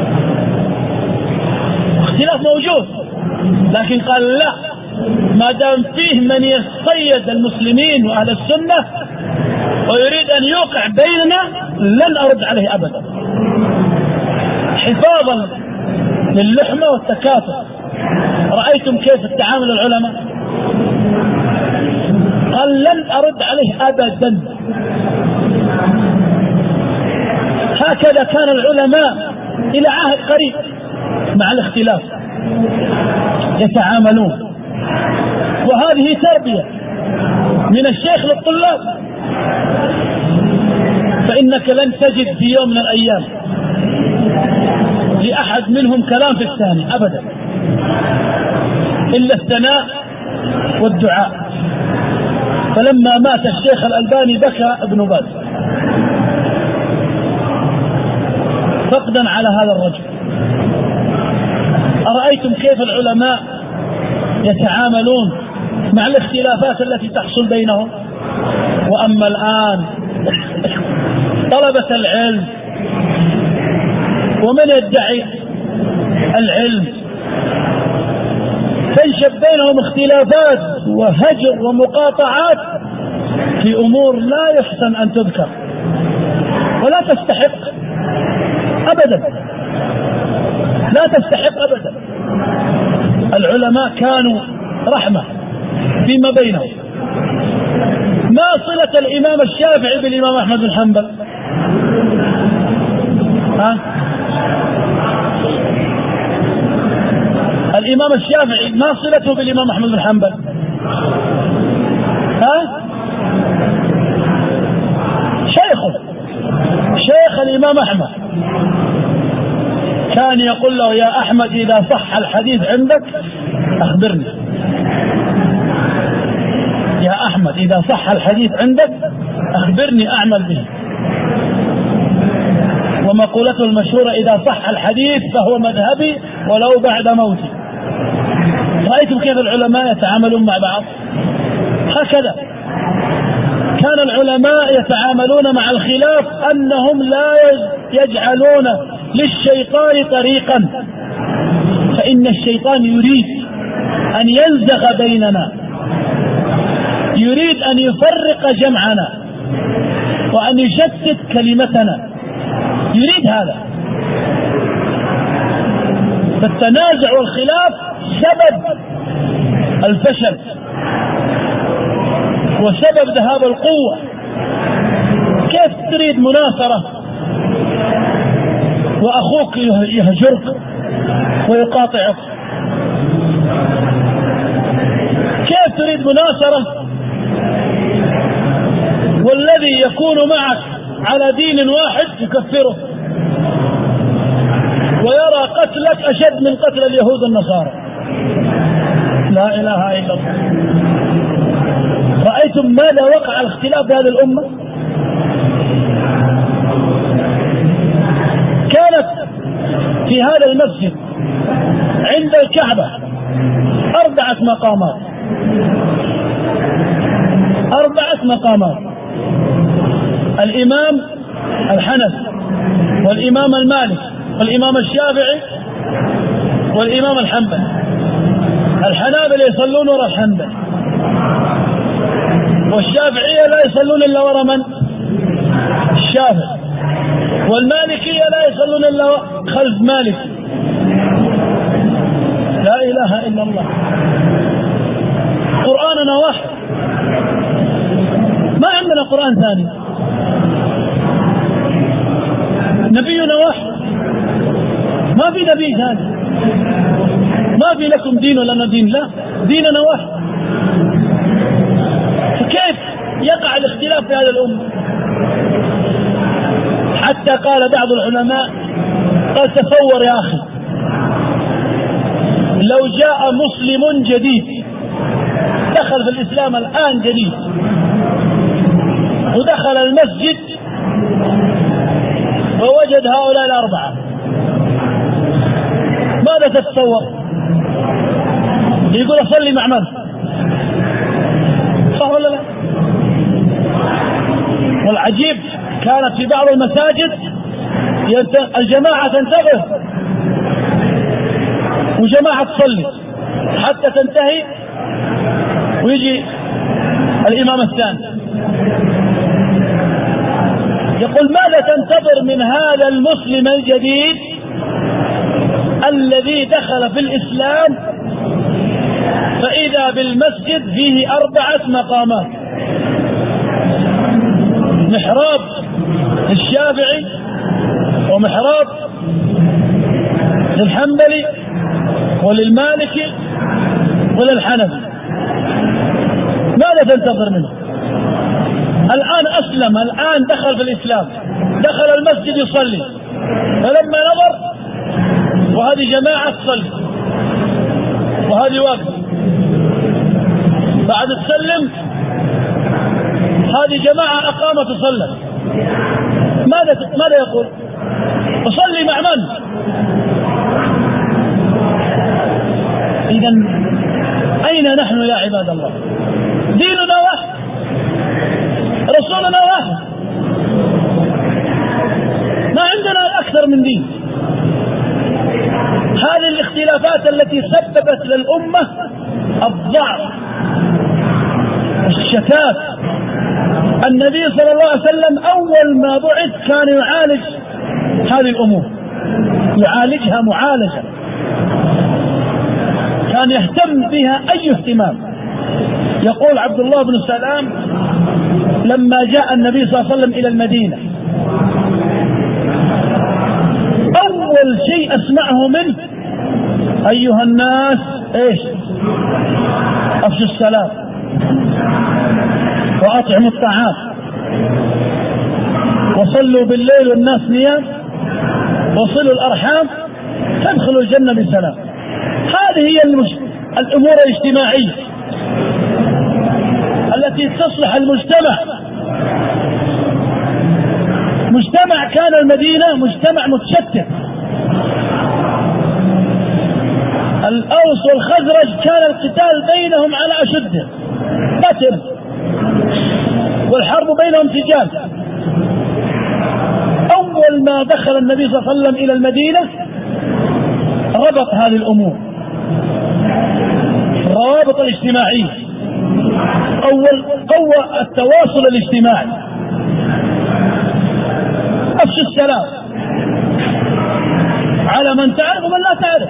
اختلاف موجود، لكن قال لا، ما دام فيه من يصيد المسلمين وأهل السنة ويريد أن يوقع بيننا لن أرد عليه أبدا، حفاظا للحمة والتكاثر. رأيتم كيف التعامل العلماء؟ قال لن أرد عليه أبدا. هكذا كان العلماء إلى عهد قريب مع الاختلاف يتعاملون، وهذه تربية من الشيخ للطلاب. فإنك لن تجد في يوم من الأيام لأحد منهم كلام في الثاني أبدا، إلا الثناء والدعاء. فلما مات الشيخ الألباني بكى ابن باز فقدا على هذا الرجل. أرأيتم كيف العلماء يتعاملون مع الاختلافات التي تحصل بينهم؟ وأما الآن طلبة العلم ومن يدعي العلم تنشب بينهم اختلافات وهجر ومقاطعات في أمور لا يحسن أن تذكر ولا تستحق أبدا، لا تستحق أبدا. العلماء كانوا رحمة فيما بينهم. ما صلة الإمام الشافعي بالإمام أحمد بن حنبل؟ ها؟ الإمام الشافعي ما صلته بالإمام أحمد بن حنبل؟ ها؟ شيخه شيخ الإمام أحمد كان يقول له: يا أحمد إذا صح الحديث عندك أخبرني، يا أحمد إذا صح الحديث عندك أخبرني أعمل به. ومقولته المشهورة: إذا صح الحديث فهو مذهبي ولو بعد موتي. رأيتم كيف العلماء يتعاملون مع بعض؟ هكذا كان العلماء يتعاملون مع الخلاف، أنهم لا يجعلون للشيطان طريقا، فإن الشيطان يريد أن ينزغ بيننا، يريد أن يفرق جمعنا وأن يشتت كلمتنا، يريد هذا. فالتنازع والخلاف سبب الفشل وسبب ذهاب القوة. كيف تريد مناصرة وأخوك يهجرك ويقاطعك؟ كيف تريد مناصرة والذي يكون معك على دين واحد يكفره ويرى قتلك أشد من قتل اليهود والنصارى؟ لا إله إلا الله. رأيتم ماذا وقع الاختلاف في هذه الأمة؟ كانت في هذا المسجد عند الكعبة أربعة مقامات أربعة مقامات الإمام الحنفي والإمام المالكي والإمام الشافعي والإمام الحنبلي. الحنابلة يصلون وراء الحنبلي، والشافعية لا يصلون إلا وراء من؟ الشافعي. والمالكية لا يصلون إلا خلف مالك. لا إله إلا الله. قرآننا واحد، ما عندنا قرآن ثاني. نبينا واحد، ما في نبي ثاني، ما في لكم دين ولنا دين، لا ديننا واحد. فكيف يقع الاختلاف في هذا الأمة؟ حتى قال بعض العلماء، قال تصور يا أخي لو جاء مسلم جديد دخل في الإسلام الآن جديد ودخل المسجد ووجد هؤلاء الأربعة، ماذا تتصور؟ يقول أصلي مع من؟ صح ولا لا؟ والعجيب كانت في بعض المساجد الجماعة تنتبه وجماعة تصلي حتى تنتهي ويجي الإمام الثاني يقول ماذا تنتظر من هذا المسلم الجديد الذي دخل في الإسلام فإذا بالمسجد فيه أربعة مقامات، محراب للشافعي ومحراب للحنبلي وللمالكي وللحنفي، ماذا تنتظر منه؟ الآن أسلم، الآن دخل في الإسلام، دخل المسجد يصلي، فلما نظر وهذه جماعة تصلي وهذه واقفة، بعد تسلم هذه جماعة أقامت تصلي، ماذا ماذا يقول؟ أصلي مع من؟ إذن أين نحن يا عباد الله؟ ديننا واحد، رسولنا واحد، ما عندنا أكثر من دين. هذه الاختلافات التي سببت للأمة الضعف الشتات. النبي صلى الله عليه وسلم أول ما بعث كان يعالج هذه الأمور، يعالجها معالجة، كان يهتم بها أي اهتمام. يقول عبد الله بن سلام لما جاء النبي صلى الله عليه وسلم إلى المدينة أول شيء أسمعه منه أيها الناس إيش؟ أفشوا السلام وأطعموا الطعام وصلوا بالليل والناس نيام وصلوا الأرحام تدخلوا الجنة بسلام. هذه هي المش... الأمور الاجتماعية التي تصلح المجتمع. مجتمع كان المدينة مجتمع متشتت، الأوس والخزرج كان القتال بينهم على أشده، قتل والحرب بينهم سجال. أول ما دخل النبي صلى الله عليه وسلم إلى المدينة ربط هذه الأمور، الروابط الاجتماعية، أول قوة التواصل الاجتماعي، أفشوا السلام على من تعرف ومن لا تعرف،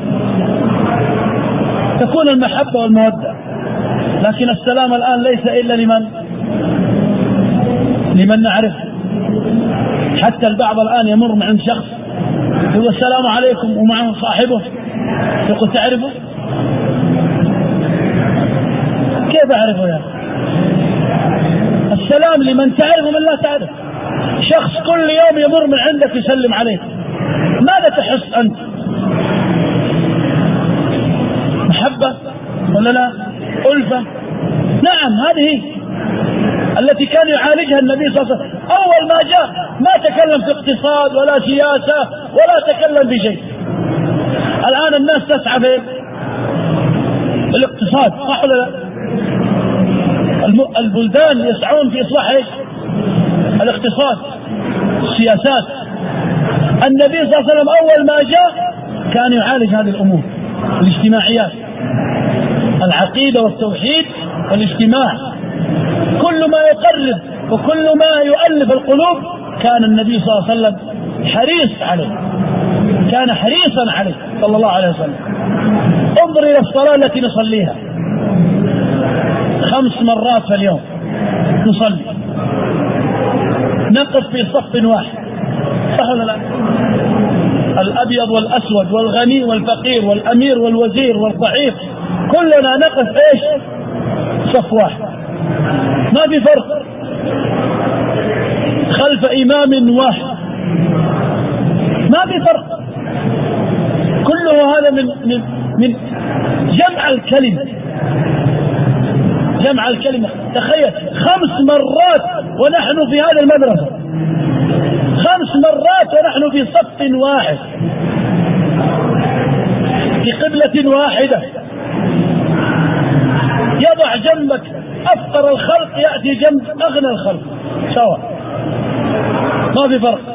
تكون المحبة والمودة. لكن السلام الآن ليس إلا لمن لمن نعرف. حتى البعض الآن يمر عند شخص يقول السلام عليكم ومعه صاحبه يقول تعرفه؟ كيف أعرفه يا السلام لمن تعرف ومن لا تعرف. شخص كل يوم يمر من عندك يسلم عليك، ماذا تحس أنت؟ محبة ولا لا؟ ألفة؟ نعم، هذه التي كان يعالجها النبي صلى الله عليه وسلم. أول ما جاء ما تكلم في اقتصاد ولا سياسة ولا تكلم في شيء. الآن الناس تسعى في الاقتصاد، صح ولا لا؟ البلدان يسعون في إصلاح ايش؟ الاقتصاد، السياسات. النبي صلى الله عليه وسلم أول ما جاء كان يعالج هذه الأمور، الاجتماعيات، العقيدة والتوحيد والاجتماع، كل ما يقرب وكل ما يؤلف القلوب كان النبي صلى الله عليه وسلم حريص عليه، كان حريصا عليه صلى الله عليه وسلم. انظر إلى الصلاة التي نصليها خمس مرات في اليوم، نصلي نقف في صف واحد، صح ولا لا؟ الأبيض والأسود والغني والفقير والأمير والوزير والضعيف، كلنا نقف إيش؟ صف واحد، ما في فرق، خلف إمام واحد، ما في فرق. كله هذا من من من جمع الكلمة، جمع الكلمة. تخيل خمس مرات ونحن في هذه المدرسة، خمس مرات ونحن في صف واحد في قبلة واحدة، يضع جنبك أفقر الخلق يأتي جنب أغنى الخلق سواء، ما في فرق.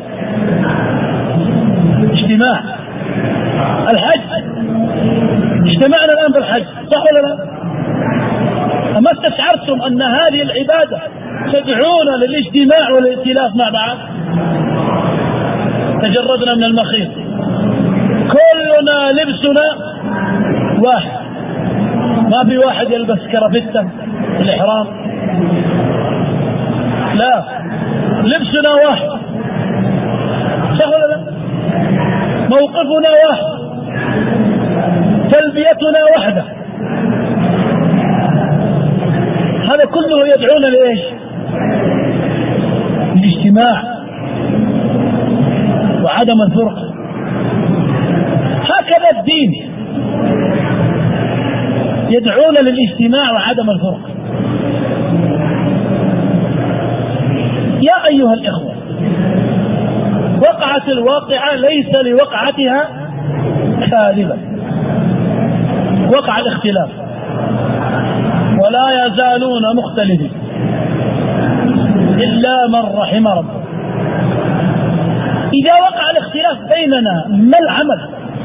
اجتماع الحج، اجتمعنا الآن في الحج، صح ولا لا؟ أما استشعرتم أن هذه العبادة تدعونا للاجتماع والائتلاف مع بعض؟ تجردنا من المخيط، كلنا لبسنا واحد، ما في واحد يلبس كرافتة في الإحرام، لا، لبسنا واحد، صح ولا لا؟ موقفنا واحد، تلبيتنا واحدة. هذا كله يدعونا لإيش؟ الاجتماع وعدم الفرقة. هكذا الدين يدعونا للاجتماع وعدم الفرقة. يا أيها الإخوة، وقعت الواقعة ليس لوقعتها كاذبة، وقع الاختلاف ولا يزالون مختلفين إلا من رحم ربه. إذا وقع الاختلاف بيننا ما العمل؟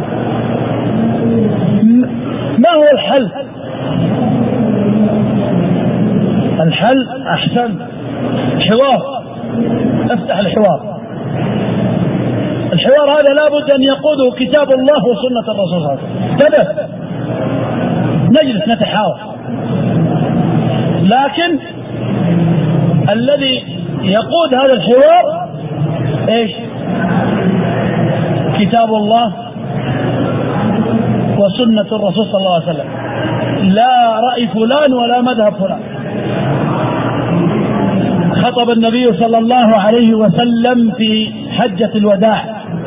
ما هو الحل؟ الحل أحسن حوار، افتح الحوار. الحوار هذا لابد أن يقوده كتاب الله وسنة الرسول صلى الله عليه وسلم. تبت نجلس نتحاور، لكن الذي يقود هذا الحوار ايش؟ كتاب الله وسنة الرسول صلى الله عليه وسلم، لا رأي فلان ولا مذهب فلان. خطب النبي صلى الله عليه وسلم في حجة الوداع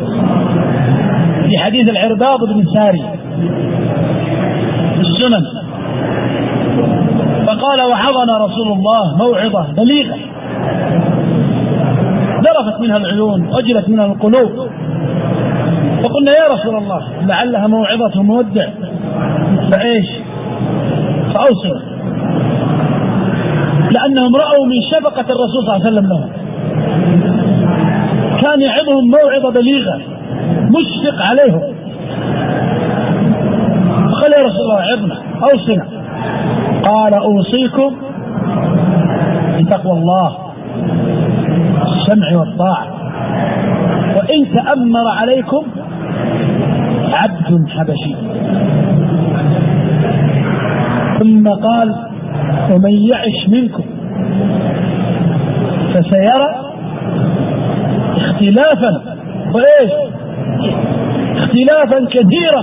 في حديث العرباض بن ساري في السنن، فقال: وعظنا رسول الله موعظة بليغة ذرفت منها العيون وجلت منها القلوب، فقلنا: يا رسول الله لعلها موعظة مودع، فايش؟ فأوصل، لأنهم رأوا من شفقة الرسول صلى الله عليه وسلم لهم، كان يعظهم موعظة بليغة مشفق عليهم. قال: يا رسول الله عظنا، أوصنا. قال: أوصيكم بتقوى الله، السمع والطاعة، وإن تأمر عليكم عبد حبشي. ثم قال: ومن يعش منكم فسيرى اختلافا، وإيش؟ اختلافا كثيرا،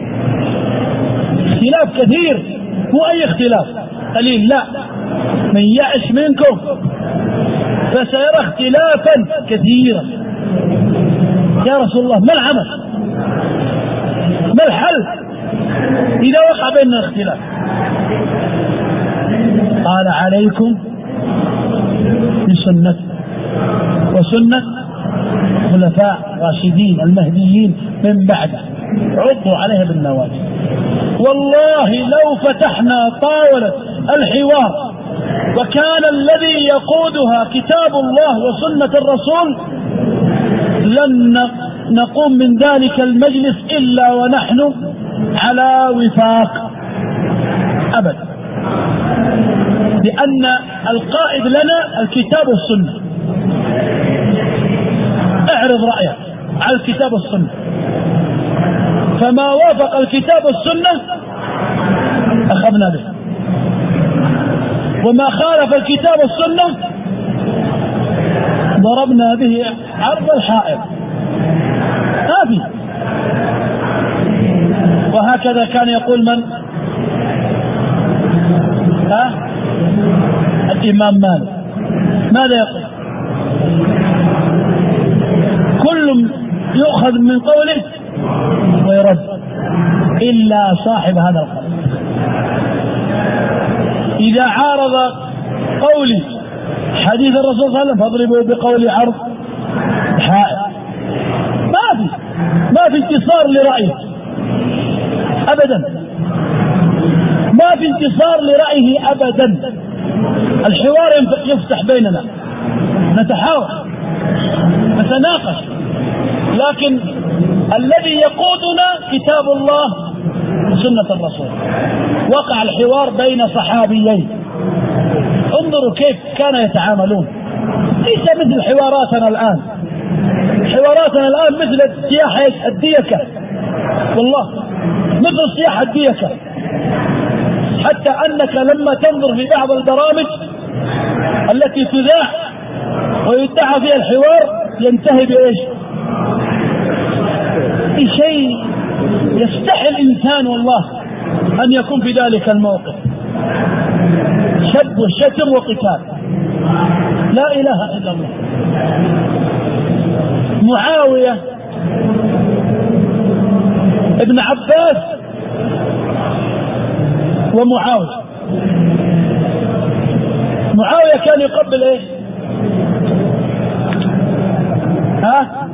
اختلاف كثير، مو أي اختلاف قليل، لا، من يعش منكم فسيرى اختلافا كثيرا. يا رسول الله ما العمل؟ ما الحل إذا وقع بيننا اختلاف؟ قال: عليكم بسنة وسنة خلفاء راشدين المهديين من بعد، عضوا عليها بالنواجذ. والله لو فتحنا طاولة الحوار وكان الذي يقودها كتاب الله وسنة الرسول لن نقوم من ذلك المجلس إلا ونحن على وفاق أبدا، لأن القائد لنا الكتاب والسنة. اعرض رأيك على الكتاب والسنة، فما وافق الكتاب والسنة أخذنا به، وما خالف الكتاب والسنة ضربنا به عرض الحائط. ما في وهكذا كان يقول من؟ ها؟ الإمام مالك ماذا يقول؟ كل يؤخذ من قوله ويرد إلا صاحب هذا القول. إذا عارض قولي حديث الرسول صلى الله عليه وسلم فاضربوا بقول عرض حائط. ما في ما في انتصار لرأيه أبدا، ما في انتصار لرأيه أبدا. الحوار يفتح بيننا، نتحاور نتناقش، لكن الذي يقودنا كتاب الله وسنة الرسول. وقع الحوار بين صحابيين، انظروا كيف كانوا يتعاملون، ليس مثل حواراتنا الآن. حواراتنا الآن مثل سياحة الديكة، والله مثل سياحة الديكة، حتى أنك لما تنظر في بعض البرامج التي تذاع ويدعى فيها الحوار ينتهي بإيش؟ بشيء يستحي الإنسان والله أن يكون في ذلك الموقف، شد وشتم وقتال، لا إله إلا الله. معاوية ابن عباس ومعاوية، معاوية كان يقبل ايش؟ ها؟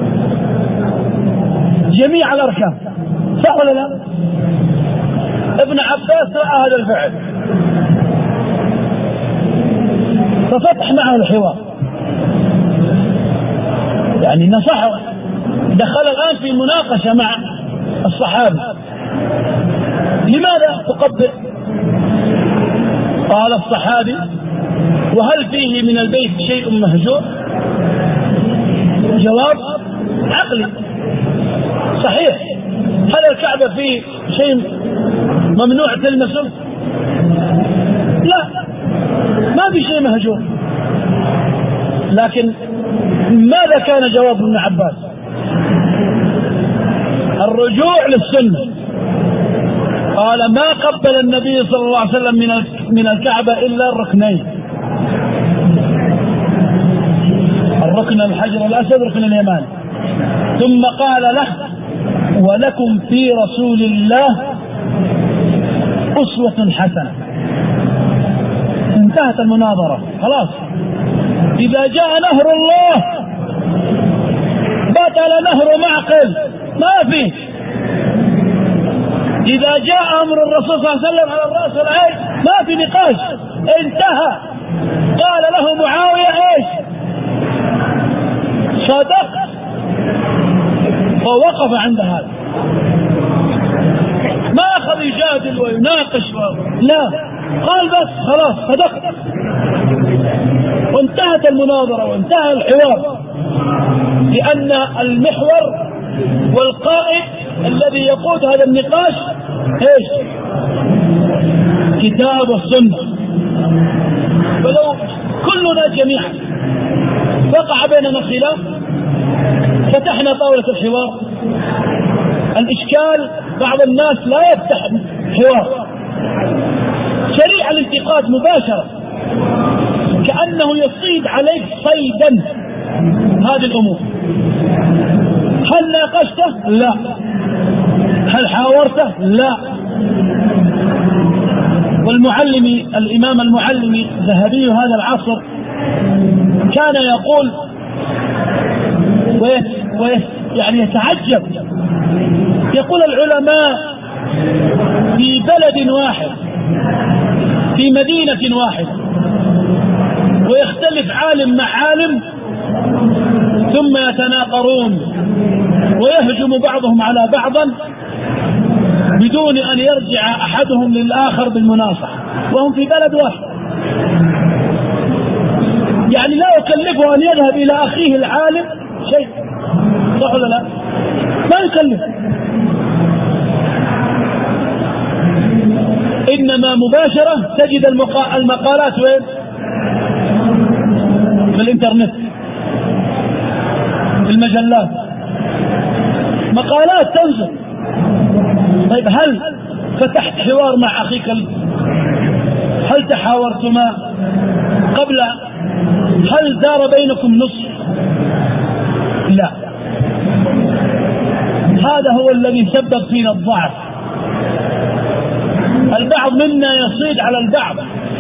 جميع الأركان، صح ولا لا؟ ابن عباس رأى هذا الفعل ففتح معه الحوار، يعني نصحه، دخل الآن في مناقشة مع الصحابة. لماذا تقبل؟ قال الصحابي: وهل فيه من البيت شيء مهجور؟ جواب عقلي صحيح. هل الكعبة فيه شيء ممنوع تلمسه؟ لا، ما في شيء مهجور. لكن ماذا كان جواب ابن عباس؟ الرجوع للسنة. قال: ما قبل النبي صلى الله عليه وسلم من من الكعبة إلا الركنين، الركن الحجر الأسود ركن اليمان. ثم قال له: ولكم في رسول الله أسوة حسنة. انتهت المناظرة خلاص. إذا جاء نهر الله بطل نهر معقل، ما فيه. إذا جاء أمر الرسول صلى الله عليه وسلم على الرأس والعين ما في نقاش، انتهى. قال له معاوية: ايش؟ صدق. فوقف عند هذا، ما أخذ يجادل ويناقش و... لا، قال بس خلاص صدقت، وانتهت المناظرة وانتهى الحوار. لأن المحور والقائد الذي يقود هذا النقاش ايش؟ كتاب والسنة. فلو كلنا جميعا وقع بيننا خلاف فتحنا طاولة الحوار. الإشكال بعض الناس لا يفتح حوار، سريع الانتقاد مباشرة، كأنه يصيد عليك صيدا. هذه الأمور هل ناقشته؟ لا. هل حاورته؟ لا. والمعلمي الإمام المعلمي ذهبي هذا العصر كان يقول ويس يعني يتعجب، يقول: العلماء في بلد واحد في مدينة واحدة ويختلف عالم مع عالم ثم يتناقرون ويهجم بعضهم على بعض بدون أن يرجع أحدهم للآخر بالمناصحة، وهم في بلد واحد. يعني لا يكلفه أن يذهب إلى أخيه العالم شيء، صح ولا لا؟ ما يكلف، إنما مباشرة. تجد المقالات وين؟ في الإنترنت، في المجلات، مقالات تنزل طيب هل فتحت حوار مع أخيك؟ هل تحاورتما قبل؟ هل دار بينكم نصح؟ لا. هذا هو الذي سبب فينا الضعف. البعض منا يصيد على البعض،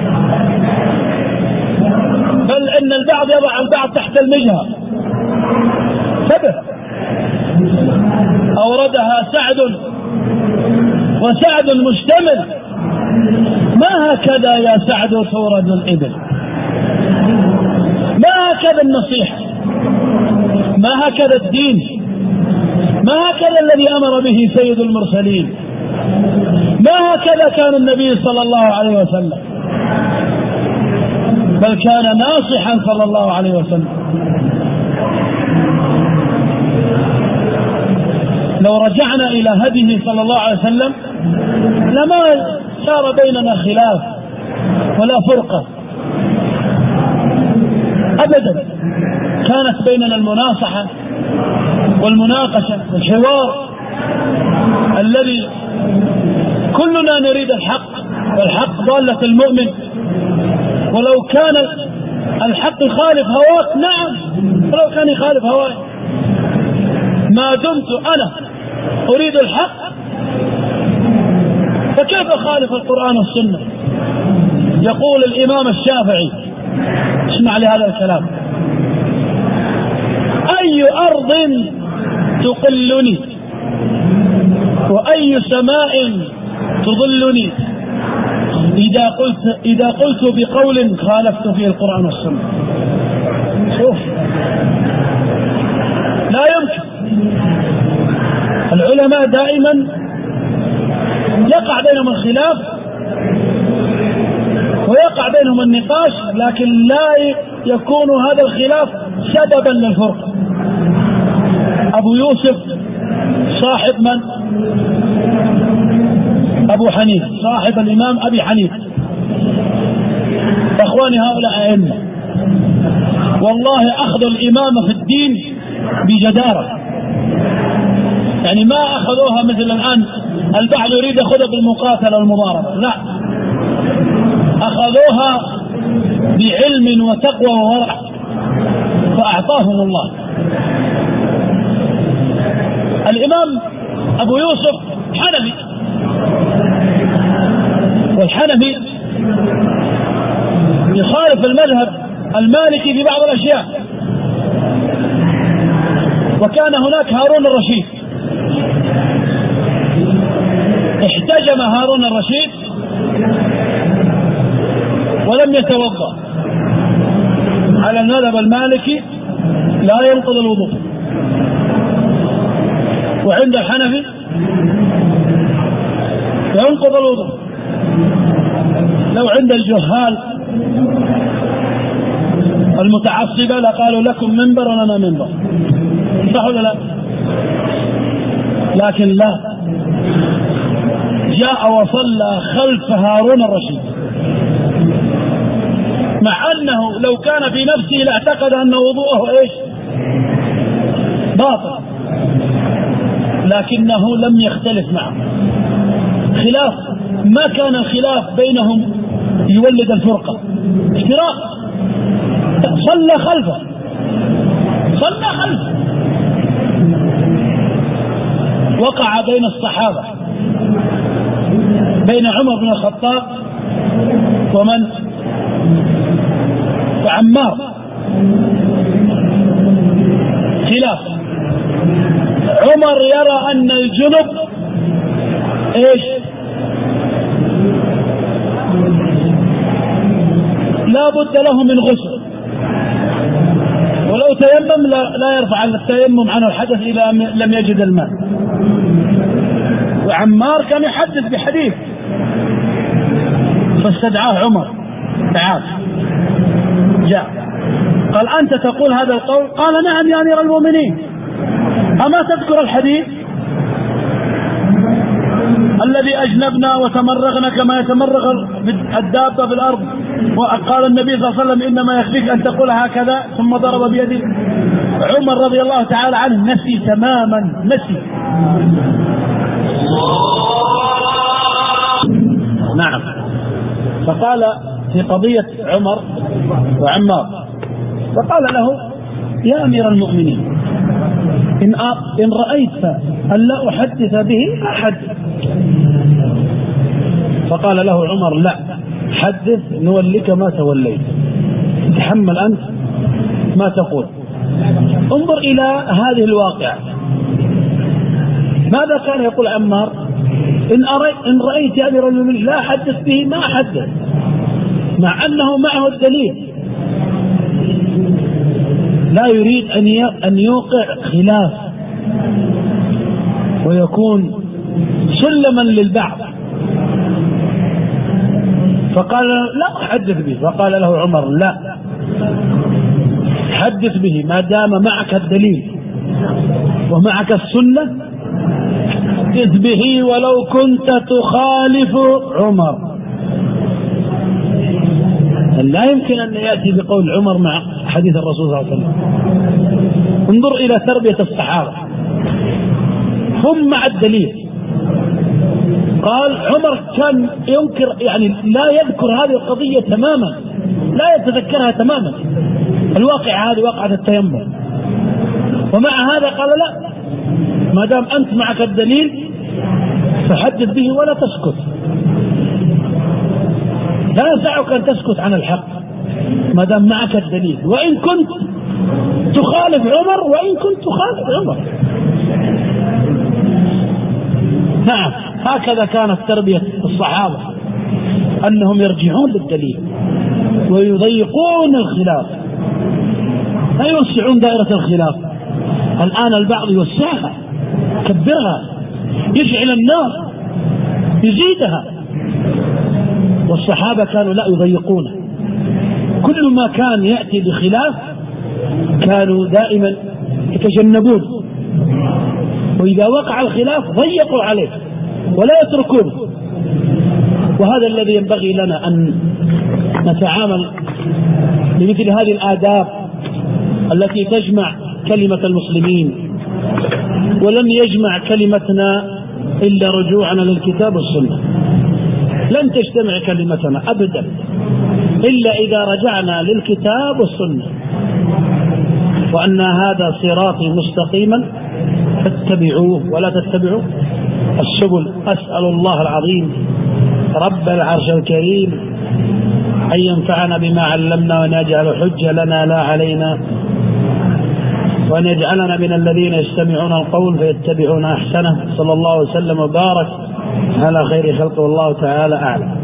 بل ان البعض يضع البعض تحت المجهر. سبب اوردها سعد وسعد مشتمل، ما هكذا يا سعد تورد الإبل، ما هكذا النصيحة، ما هكذا الدين، ما هكذا الذي أمر به سيد المرسلين، ما هكذا كان النبي صلى الله عليه وسلم، بل كان ناصحا صلى الله عليه وسلم. لو رجعنا إلى هديه صلى الله عليه وسلم لما صار بيننا خلاف ولا فرقة أبدا. كانت بيننا المناصحة والمناقشة والحوار الذي كلنا نريد الحق، والحق ضالة المؤمن، ولو كان الحق يخالف هواك نعم، ولو كان يخالف هواك، ما دمت أنا أريد الحق فكيف أخالف القرآن والسنة؟ يقول الإمام الشافعي، اسمع لهذا الكلام: أي أرض تقلني وأي سماء تظلني إذا قلت إذا قلت بقول خالفت فيه القرآن والسنة. شوف، لا يمكن. العلماء دائما يقع بينهم الخلاف ويقع بينهم النقاش، لكن لا يكون هذا الخلاف سببا للفرقة. أبو يوسف صاحب من؟ أبو حنيفة، صاحب الإمام أبي حنيفة. أخواني هؤلاء أئمة، والله أخذ الإمامة في الدين بجدارة، يعني ما أخذوها مثل الآن البعض يريد يأخذها بالمقاتلة والمضاربة، لا، أخذوها بعلم وتقوى وورع فأعطاهم الله. الإمام أبو يوسف حنفي، والحنفي يخالف المذهب المالكي في بعض الأشياء. وكان هناك هارون الرشيد، احتجم هارون الرشيد ولم يتوضأ. على المذهب المالكي لا ينقض الوضوء، وعند الحنفي ينقض الوضوء. لو عند الجهال المتعصبة لقالوا لكم منبر ولنا منبر، صح ولا لا؟ لكن لا، جاء وصلى خلف هارون الرشيد، مع أنه لو كان في نفسه لاعتقد أن وضوءه إيش؟ باطل، لكنه لم يختلف معه. خلاف، ما كان الخلاف بينهم يولد الفرقة، افتراق. صلى خلفه، صلى خلفه. وقع بين الصحابة، بين عمر بن الخطاب ومن؟ وعمار، خلاف. عمر يرى أن الجنب إيش؟ لا بد له من غسل، ولو تيمم لا, لا يرفع التيمم عنه الحدث إذا لم يجد الماء. وعمار كان يحدث بحديث، فاستدعاه عمر: تعال. جاء قال: أنت تقول هذا القول؟ قال: نعم يا أمير المؤمنين. أما تذكر الحديث الذي أجنبنا وتمرغنا كما يتمرغ الدابة في الأرض، وقال النبي صلى الله عليه وسلم: إنما يكفيك أن تقول هكذا، ثم ضرب بيده. عمر رضي الله تعالى عنه نسي تماما، نسي. نعم. فقال في قضية عمر وعمار، فقال له يا أمير المؤمنين إن إن رأيت أن لا أحدث به أحدث. فقال له عمر لا، حدث نولك ما توليت، تحمل أنت ما تقول. انظر إلى هذه الواقع، ماذا كان يقول عمار؟ إن, إن رأيت يا أمير المؤمنين لا أحدث به ما أحدث، مع أنه معه الدليل، لا يريد أن يوقع خلاف ويكون سلما للبعض. فقال لا أحدث به. فقال له عمر لا، حدث به ما دام معك الدليل ومعك السنة، حدث به ولو كنت تخالف عمر. لا يمكن أن يأتي بقول عمر مع حديث الرسول صلى الله عليه وسلم. انظر إلى تربية الصحابة، هم مع الدليل. قال عمر كان ينكر، يعني لا يذكر هذه القضية تماما، لا يتذكرها تماما، الواقع هذه واقعة التيمم، ومع هذا قال لا، ما دام أنت معك الدليل فحدث به ولا تسكت. لا يسعك أن تسكت عن الحق ما دام معك الدليل، وإن كنت تخالف عمر وإن كنت تخالف عمر. نعم، هكذا كانت تربية الصحابة، أنهم يرجعون للدليل ويضيقون الخلاف، لا يوسعون دائرة الخلاف. الآن البعض يوسعها، كبرها، يشعل النار، يزيدها، والصحابة كانوا لا يضيقونه. كل ما كان يأتي بخلاف كانوا دائما يتجنبون، وإذا وقع الخلاف ضيقوا عليه ولا يتركونه. وهذا الذي ينبغي لنا أن نتعامل بمثل هذه الآداب التي تجمع كلمة المسلمين، ولن يجمع كلمتنا إلا رجوعنا للكتاب والسنة. لن تجتمع كلمتنا أبدا إلا إذا رجعنا للكتاب والسنة، وأن هذا صراطي مستقيما فاتبعوه ولا تتبعوا السبل. أسأل الله العظيم رب العرش الكريم أن ينفعنا بما علمنا، وأن يجعل حجة لنا لا علينا، وأن يجعلنا من الذين يستمعون القول فيتبعون أحسنه. صلى الله وسلم وبارك على خير خلقه، والله تعالى أعلم.